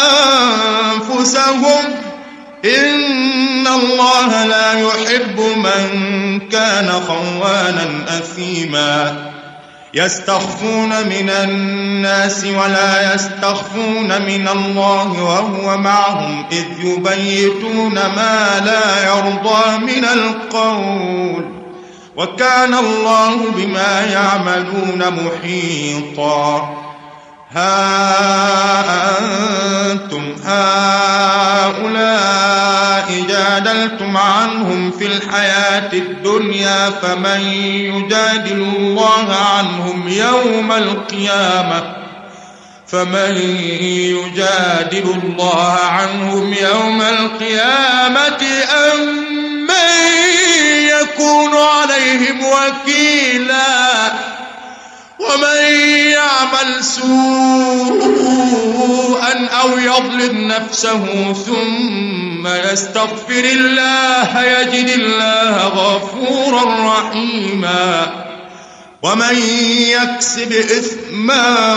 أنفسهم إن الله لا يحب من كان خوانا أثيما. يستخفون من الناس ولا يستخفون من الله وهو معهم إذ يبيتون ما لا يرضى من القول وكان الله بما يعملون محيطا. ها أنتم هؤلاء جادلتم عنهم في الحياة الدنيا فمن يجادل الله عنهم يوم القيامة فمن يجادل الله عنهم يوم القيامة أم من يكون عليهم وكيلا. ومن يعمل سوءا أو يظلم نفسه ثم يستغفر الله يجد الله غفورا رحيما. ومن يكسب إثما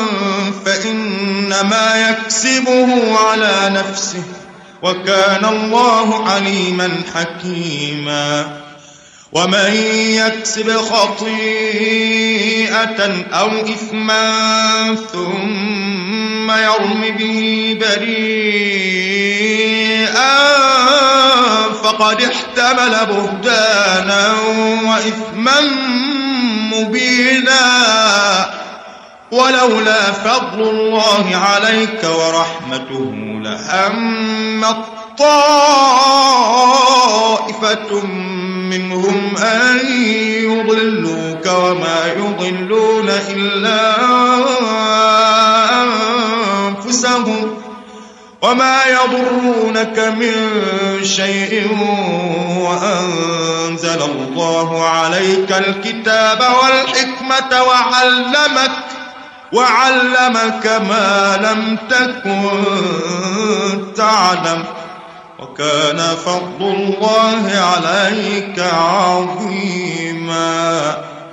فإنما يكسبه على نفسه وكان الله عليما حكيما. ومن يكسب خطيئة أو إثما ثم يرم به بريئا فقد احتمل بهتانا وإثما مبينا. ولولا فضل الله عليك ورحمته لهمت طائفة منهم أن يضلوك وما يضلون إلا أنفسهم وما يضرونك من شيء وأنزل الله عليك الكتاب والحكمة وعلمك وعلمك ما لم تكن تعلم وكان فضل الله عليك عظيما.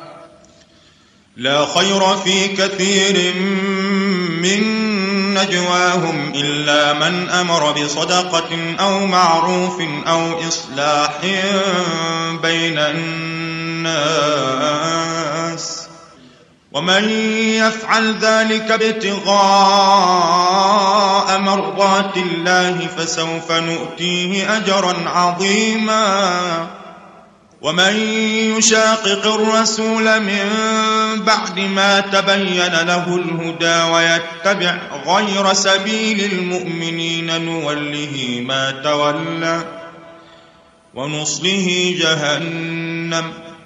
لا خير في كثير من نجواهم إلا من أمر بصدقة أو معروف أو إصلاح بين الناس ومن يفعل ذلك ابتغاء مرضات الله فسوف نؤتيه أجرا عظيما. ومن يشاقق الرسول من بعد ما تبين له الهدى ويتبع غير سبيل المؤمنين نوله ما تولى ونصله جهنم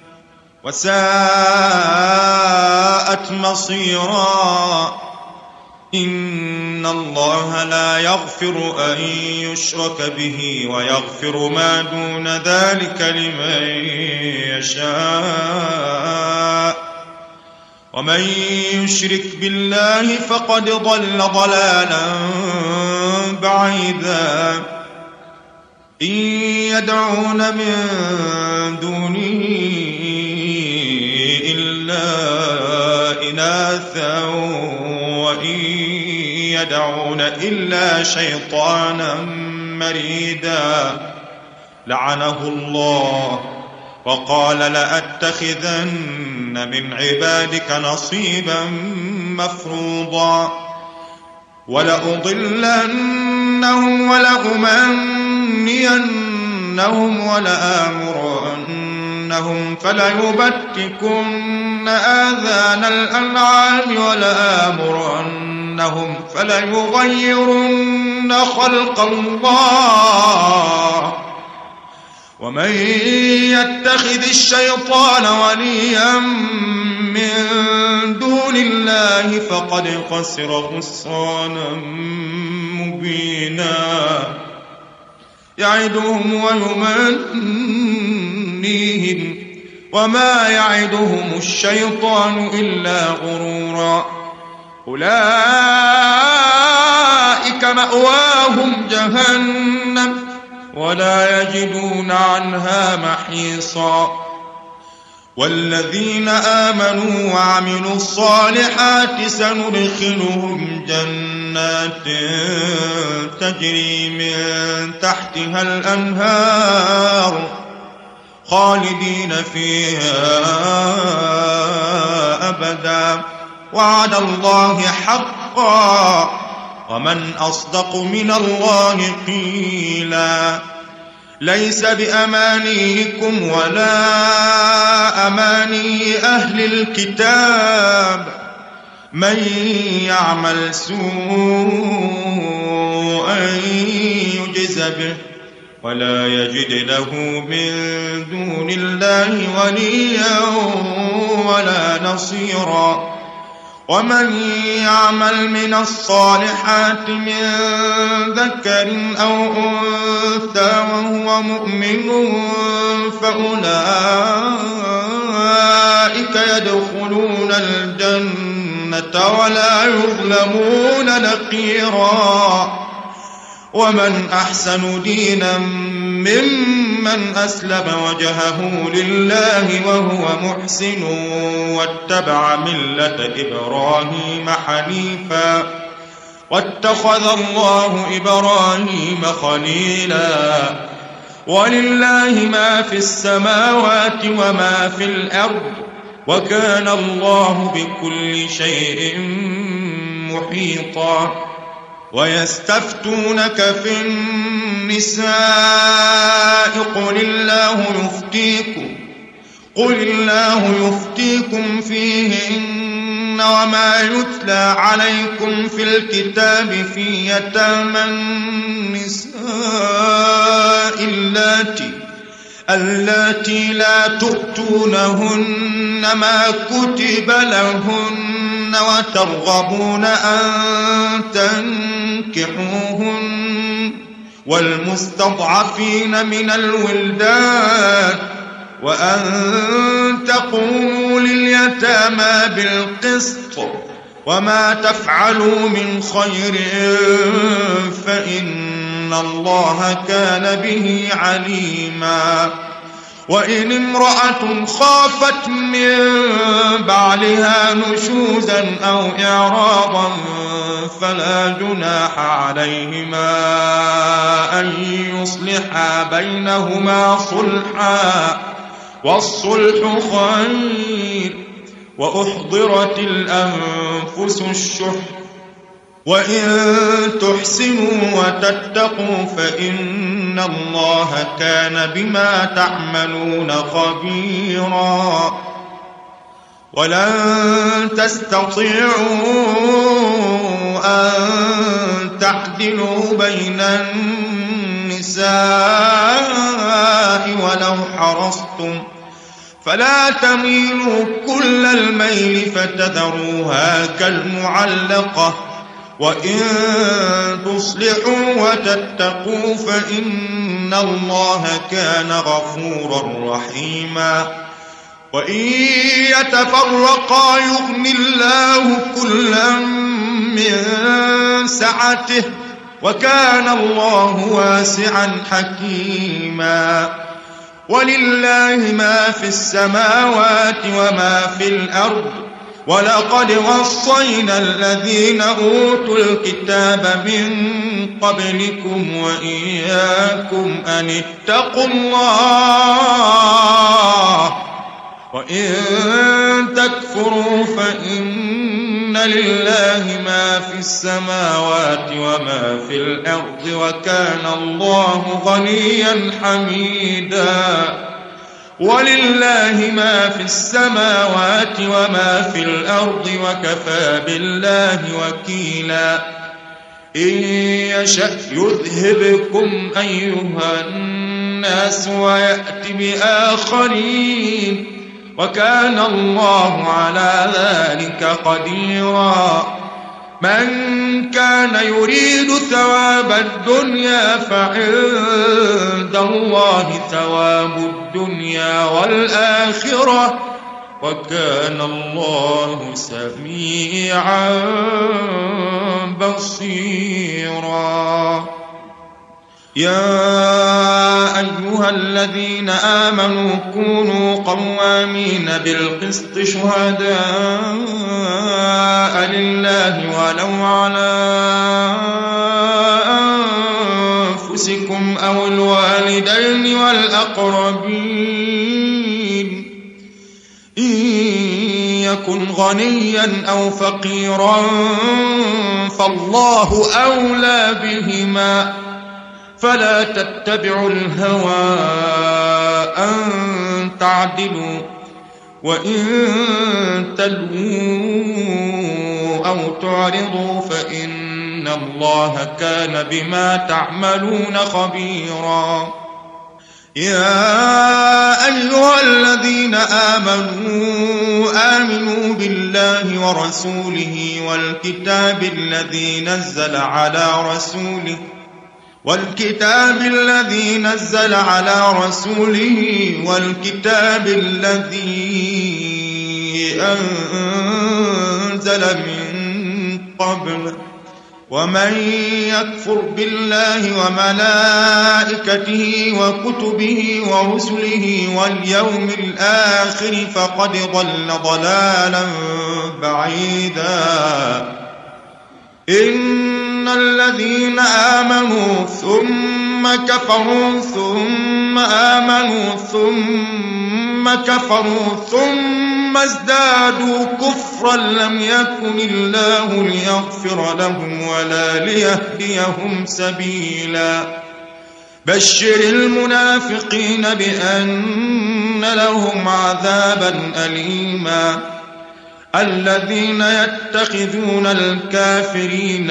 وساءت مصيرا. إن الله لا يغفر أن يشرك به ويغفر ما دون ذلك لمن يشاء ومن يشرك بالله فقد ضل ضلالا بعيدا. إن يدعون من دونه إلا إناثا وإن يدعون إلا شيطانا مريدا لعنه الله وقال لأتخذن من عبادك نصيبا مفروضا ولأضلنهم ولأمنينهم ولآمرنهم فليبتكن آذان الأنعام ولآمرنهم فليغيرن خلق الله ومن يتخذ الشيطان وليا من دون الله فقد خسر خسرانا مبينا. يعدهم ويمنيهم وما يعدهم الشيطان إلا غرورا. أولئك مأواهم جهنم ولا يجدون عنها محيصا. والذين آمنوا وعملوا الصالحات سندخلهم جنات تجري من تحتها الأنهار خالدين فيها أبدا وعد الله حقا ومن أصدق من الله قيلا. ليس بأمانيكم ولا أماني أهل الكتاب من يعمل سوءا يجز به ولا يجد له من دون الله وليا ولا نصيرا. ومن يعمل من الصالحات من ذكر أو أنثى وهو مؤمن فأولئك يدخلون الجنة ولا يظلمون نقيرا. ومن أحسن دينا ممن أسلم وجهه لله وهو محسن واتبع ملة إبراهيم حنيفا واتخذ الله إبراهيم خليلا. ولله ما في السماوات وما في الأرض وكان الله بكل شيء محيطا. ويستفتونك في النساء قل الله يفتيكم قل الله يفتيكم فيهن وما يتلى عليكم في الكتاب في يتامى النساء اللاتي اللاتي لا تؤتونهن ما كتب لهن وترغبون أن تنكحوهن والمستضعفين من الولدان وأن تقوموا لليتامى بالقسط وما تفعلوا من خير فإن الله كان به عليما. وإن امرأة خافت من بعلها نشوزا أو إعراضا فلا جناح عليهما أن يصلحا بينهما صلحا والصلح خير وأحضرت الأنفس الشح وإن تحسنوا وتتقوا فإن الله كان بما تعملون خبيرا. ولن تستطيعوا أن تعدلوا بين النساء ولو حرصتم فلا تميلوا كل الميل فتذروها كالمعلقة وإن تصلحوا وتتقوا فإن الله كان غفورا رحيما. وإن يتفرقا يغن الله كلا من سعته وكان الله واسعا حكيما. ولله ما في السماوات وما في الأرض ولقد وصينا الذين أوتوا الكتاب من قبلكم وإياكم أن اتقوا الله وإن تكفروا فإن لله ما في السماوات وما في الأرض وكان الله غنيا حميدا. ولله ما في السماوات وما في الأرض وكفى بالله وكيلا. إن يشأ يذهبكم أيها الناس ويأت بآخرين وكان الله على ذلك قديرا. من كان يريد ثواب الدنيا فعند الله ثواب الدنيا والآخرة وكان الله سميعا بصيرا. يا أيها الذين آمنوا كونوا قوامين بالقسط شهداء لله ولو على أنفسكم أو الوالدين والأقربين إن يكن غنيا أو فقيرا فالله أولى بهما فلا تتبعوا الهوى أن تعدلوا وإن تلووا أو تعرضوا فإن الله كان بما تعملون خبيرا. يا أيها الذين آمنوا آمنوا بالله ورسوله والكتاب الذي نزل على رسوله والكتاب الذي نزل على رسوله والكتاب الذي أنزل من قبل ومن يكفر بالله وملائكته وكتبه ورسله واليوم الآخر فقد ضل ضلالا بعيدا. إن الذين آمنوا ثم كفروا ثم آمنوا ثم كفروا ثم ازدادوا كفرا لم يكن الله ليغفر لهم ولا ليهديهم سبيلا. بشر المنافقين بأن لهم عذابا أليما. الذين يتخذون الكافرين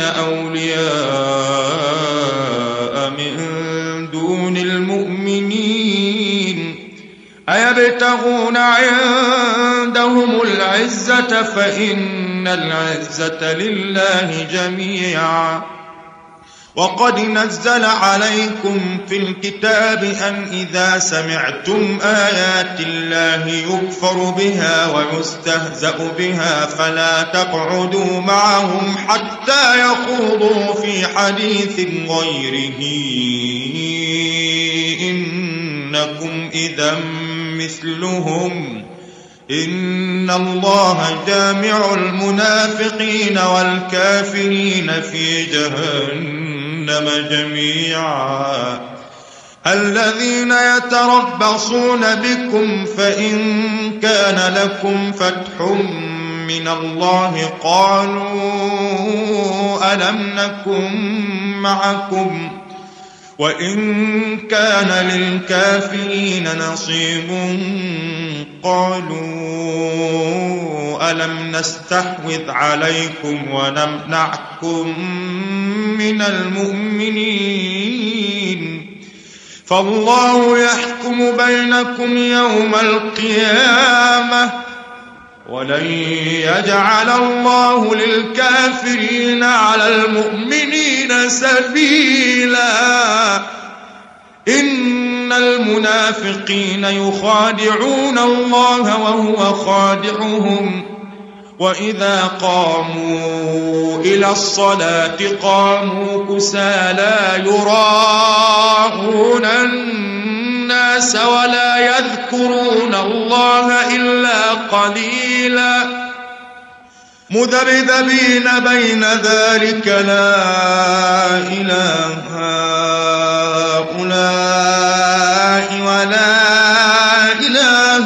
أولياء من دون المؤمنين أيبتغون عندهم العزة فإن العزة لله جميعا وقد نزل عليكم في الكتاب أن إذا سمعتم آيات الله يكفر بها ويستهزأ بها فلا تقعدوا معهم حتى يخوضوا في حديث غيره إنكم إذا مثلهم إن الله جامع المنافقين والكافرين في جهنم جميعا الذين يتربصون بكم فإن كان لكم فتح من الله قالوا ألم نكن معكم وإن كان للكافرين نصيب قالوا ألم نستحوذ عليكم ونمنعكم من المؤمنين فالله يحكم بينكم يوم القيامة ولن يجعل الله للكافرين على المؤمنين سبيلا إن المنافقين يخادعون الله وهو خادعهم وإذا قاموا إلى الصلاة قاموا كسالى يراءون الناس ولا يذكرون الله إلا قليلا مذبذبين بين ذلك لا إله هؤلاء ولا إله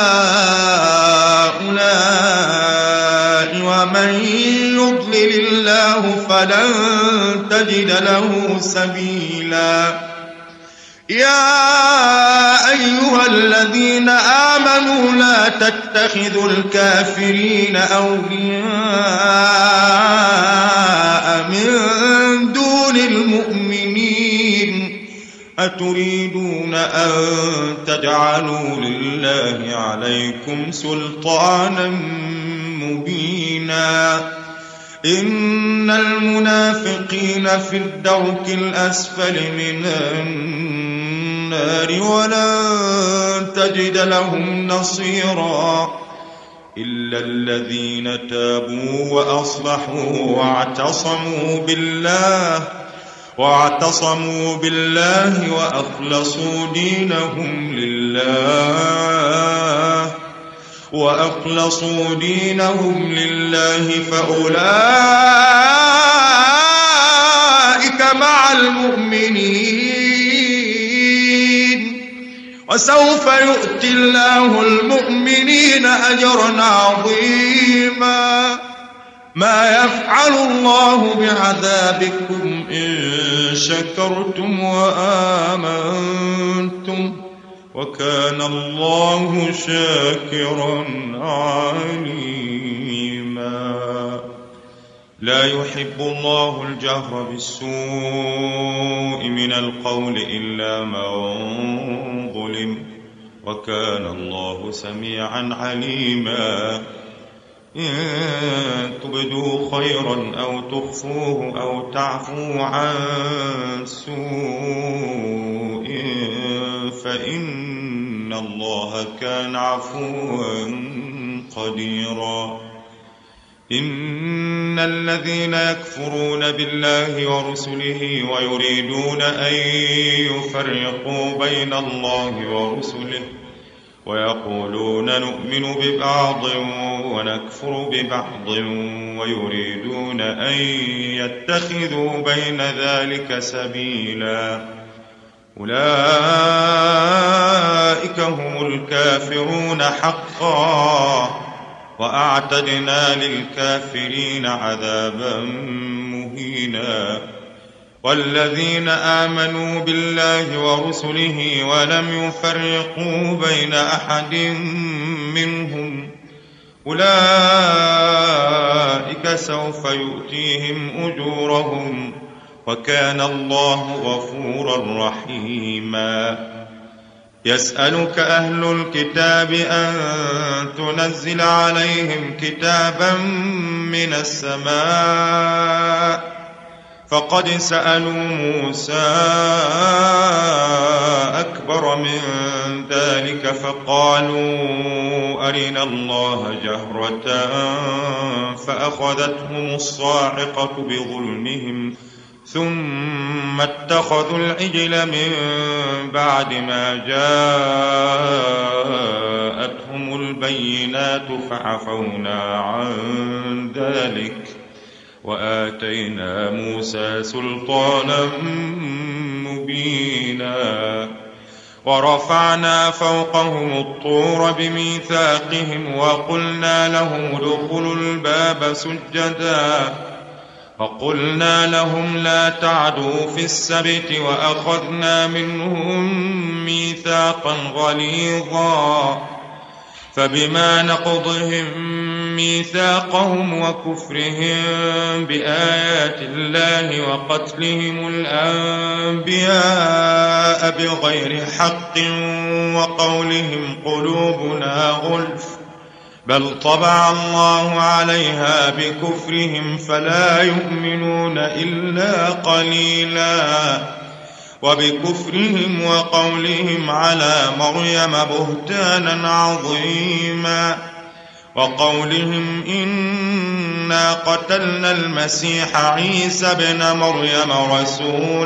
هؤلاء ومن يضلل الله فلن تجد له سبيلا يا أيها الذين آمنوا لا تتخذوا الكافرين أولياء من دون المؤمنين أتريدون أن تجعلوا لله عليكم سلطانا مبينا إن المنافقين في الدرك الأسفل من النار ولن تجد لهم نصيرا إلا الذين تابوا وأصلحوا واعتصموا بالله واعتصموا بالله وأخلصوا دينهم لله وأخلصوا دينهم لله فأولئك مع المؤمنين وسوف يؤتي الله المؤمنين أجرا عظيما ما يفعل الله بعذابكم إن شكرتم وآمنتم وكان الله شاكرا عليما لا يحب الله الجهر بالسوء من القول إلا من ظلم وكان الله سميعا عليما إن تبدوا خيرا أو تخفوه أو تعفوا عن سوء فإن الله كان عفوا قديرا إن الذين يكفرون بالله ورسله ويريدون أن يفرقوا بين الله ورسله ويقولون نؤمن ببعض ونكفر ببعض ويريدون أن يتخذوا بين ذلك سبيلا أولئك هم الكافرون حقا وأعتدنا للكافرين عذابا مهينا والذين آمنوا بالله ورسله ولم يفرقوا بين أحد منهم أولئك سوف يؤتيهم أجورهم وكان الله غفورا رحيما. يسألك أهل الكتاب أن تنزل عليهم كتابا من السماء فقد سألوا موسى أكبر من ذلك فقالوا أرنا الله جهرة فأخذتهم الصاعقة بظلمهم ثم اتخذوا العجل من بعد ما جاءتهم البينات فعفونا عن ذلك وآتينا موسى سلطانا مبينا. ورفعنا فوقهم الطور بميثاقهم وقلنا لهم ادخلوا الباب سجدا وقلنا لهم لا تعدوا في السبت وأخذنا منهم ميثاقا غليظا فبما نقضهم ميثاقهم وكفرهم بآيات الله وقتلهم الأنبياء بغير حق وقولهم قلوبنا غلف بل طبع الله عليها بكفرهم فلا يؤمنون إلا قليلا. وبكفرهم وقولهم على مريم بهتانا عظيما وقولهم إنا قتلنا المسيح عيسى ابن مريم رسول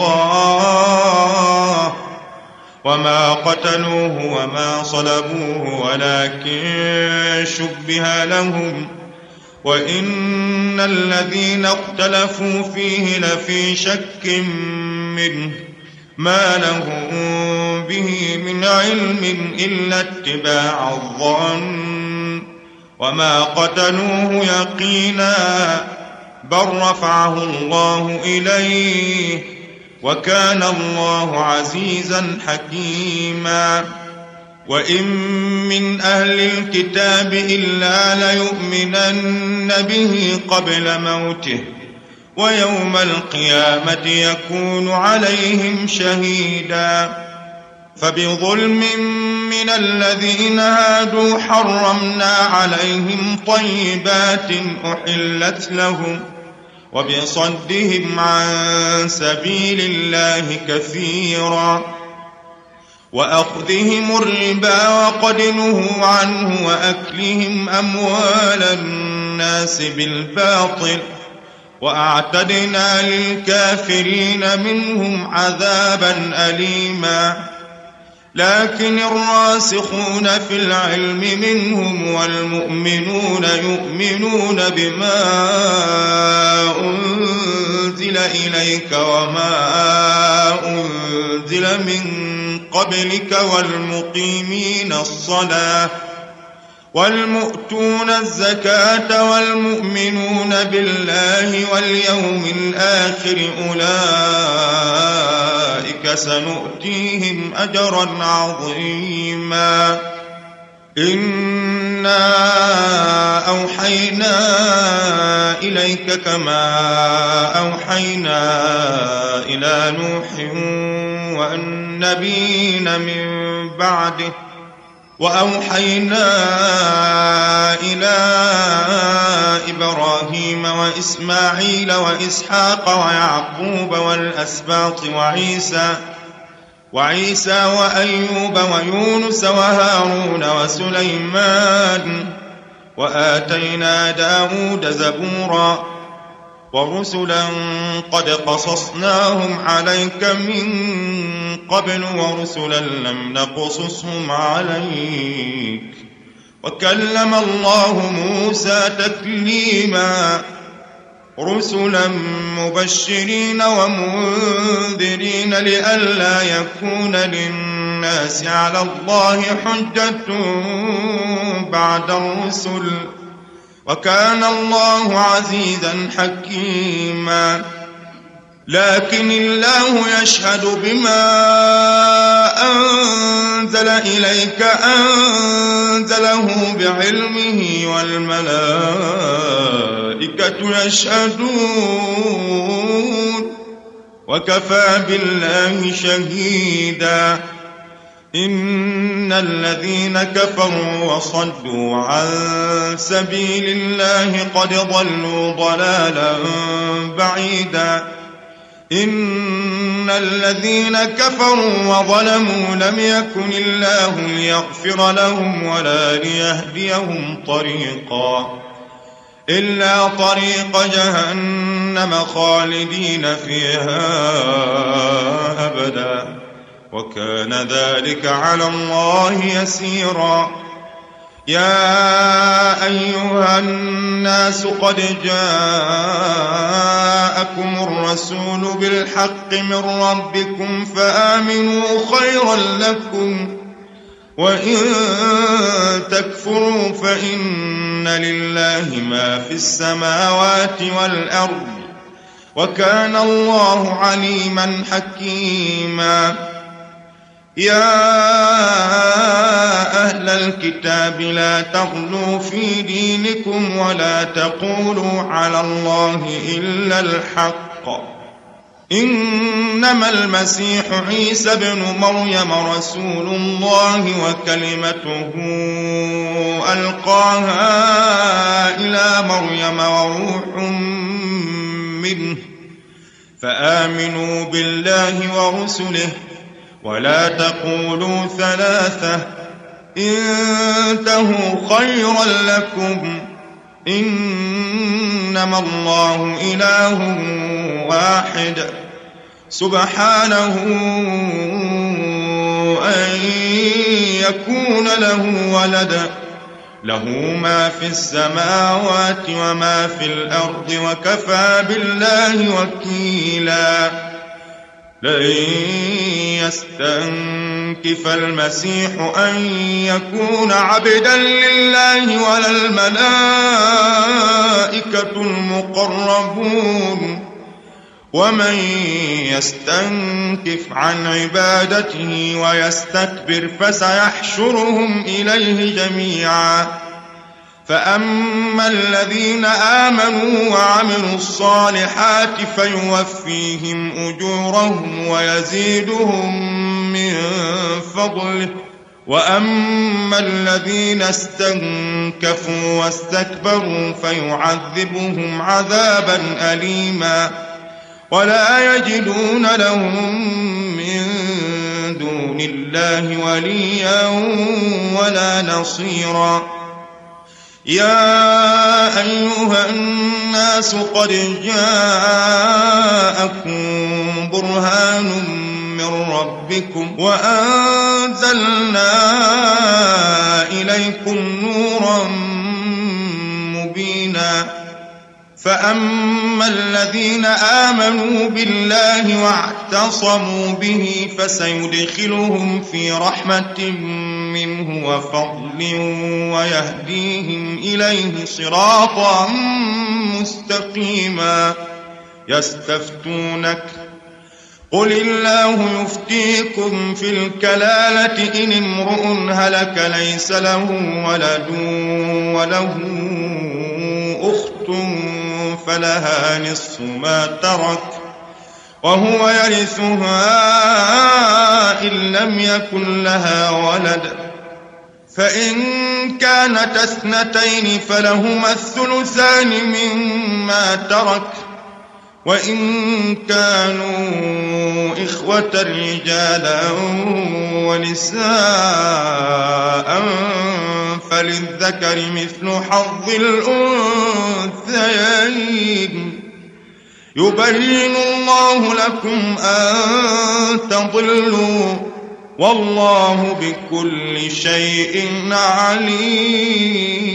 الله وما قتلوه وما صلبوه ولكن شبه لهم وإن الذين اختلفوا فيه لفي شك منه ما لهم به من علم إلا اتباع الظن وما قتلوه يقينا بل رفعه الله إليه وكان الله عزيزا حكيما. وإن من أهل الكتاب إلا ليؤمنن به قبل موته ويوم القيامة يكون عليهم شهيدا. فبظلم من الذين هادوا حرمنا عليهم طيبات أحلت لهم وبصدهم عن سبيل الله كثيرا وأخذهم الربا وقد نهوا عنه وأكلهم أموال الناس بالباطل وأعتدنا للكافرين منهم عذابا أليما. لكن الراسخون في العلم منهم والمؤمنون يؤمنون بما أنزل إليك وما أنزل من قبلك والمقيمين الصلاة والمؤتون الزكاة والمؤمنون بالله واليوم الآخر أولئك سنؤتيهم أجرا عظيما. إنا أوحينا إليك كما أوحينا إلى نوح والنبيين من بعده وأوحينا إلى إبراهيم وإسماعيل وإسحاق ويعقوب والأسباط وعيسى وعيسى وأيوب ويونس وهارون وسليمان وآتينا داود زبورا ورسلا قد قصصناهم عليك من قبل ورسلا لم نقصصهم عليك وكلم الله موسى تكليما. رسلا مبشرين ومنذرين لئلا يكون للناس على الله حجة بعد الرسل وكان الله عزيزا حكيما. لكن الله يشهد بما أنزل إليك أنزله بعلمه والملائكة يشهدون وكفى بالله شهيدا إن الذين كفروا وصدوا عن سبيل الله قد ضلوا ضلالا بعيدا إن الذين كفروا وظلموا لم يكن الله ليغفر لهم ولا ليهديهم طريقا إلا طريق جهنم خالدين فيها أبدا وكان ذلك على الله يسيرا يا أيها الناس قد جاءكم الرسول بالحق من ربكم فآمنوا خيرا لكم وإن تكفروا فإن لله ما في السماوات والأرض وكان الله عليما حكيما يا أهل الكتاب لا تغلوا في دينكم ولا تقولوا على الله إلا الحق إنما المسيح عيسى ابن مريم رسول الله وكلمته ألقاها إلى مريم وروح منه فآمنوا بالله ورسله ولا تقولوا ثلاثة انتهوا خيرا لكم إنما الله إله واحد سبحانه أن يكون له ولد له ما في السماوات وما في الأرض وكفى بالله وكيلا لن يستنكف المسيح أن يكون عبدا لله ولا الملائكة المقربون ومن يستنكف عن عبادته ويستكبر فسيحشرهم إليه جميعا فأما الذين آمنوا وعملوا الصالحات فيوفيهم أجورهم ويزيدهم من فضله وأما الذين استنكفوا واستكبروا فيعذبهم عذابا أليما ولا يجدون لهم من دون الله وليا ولا نصيرا يا أيها الناس قد جاءكم برهان من ربكم وأنزلنا إليكم نورا مبينا فأما الذين آمنوا بالله واعتصموا به فسيدخلهم في رحمة منه وفضل ويهديهم إليه صراطا مستقيما يستفتونك قل الله يفتيكم في الكلالة إن امرؤ هلك ليس له ولد وله أخت فلها نصف ما ترك وهو يرثها إن لم يكن لها ولد فإن كانت اثنتين فلهما الثلثان مما ترك وإن كانوا إخوة رجالا ونساء فللذكر مثل حظ الأنثيين يبين الله لكم أن تضلوا والله بكل شيء عليم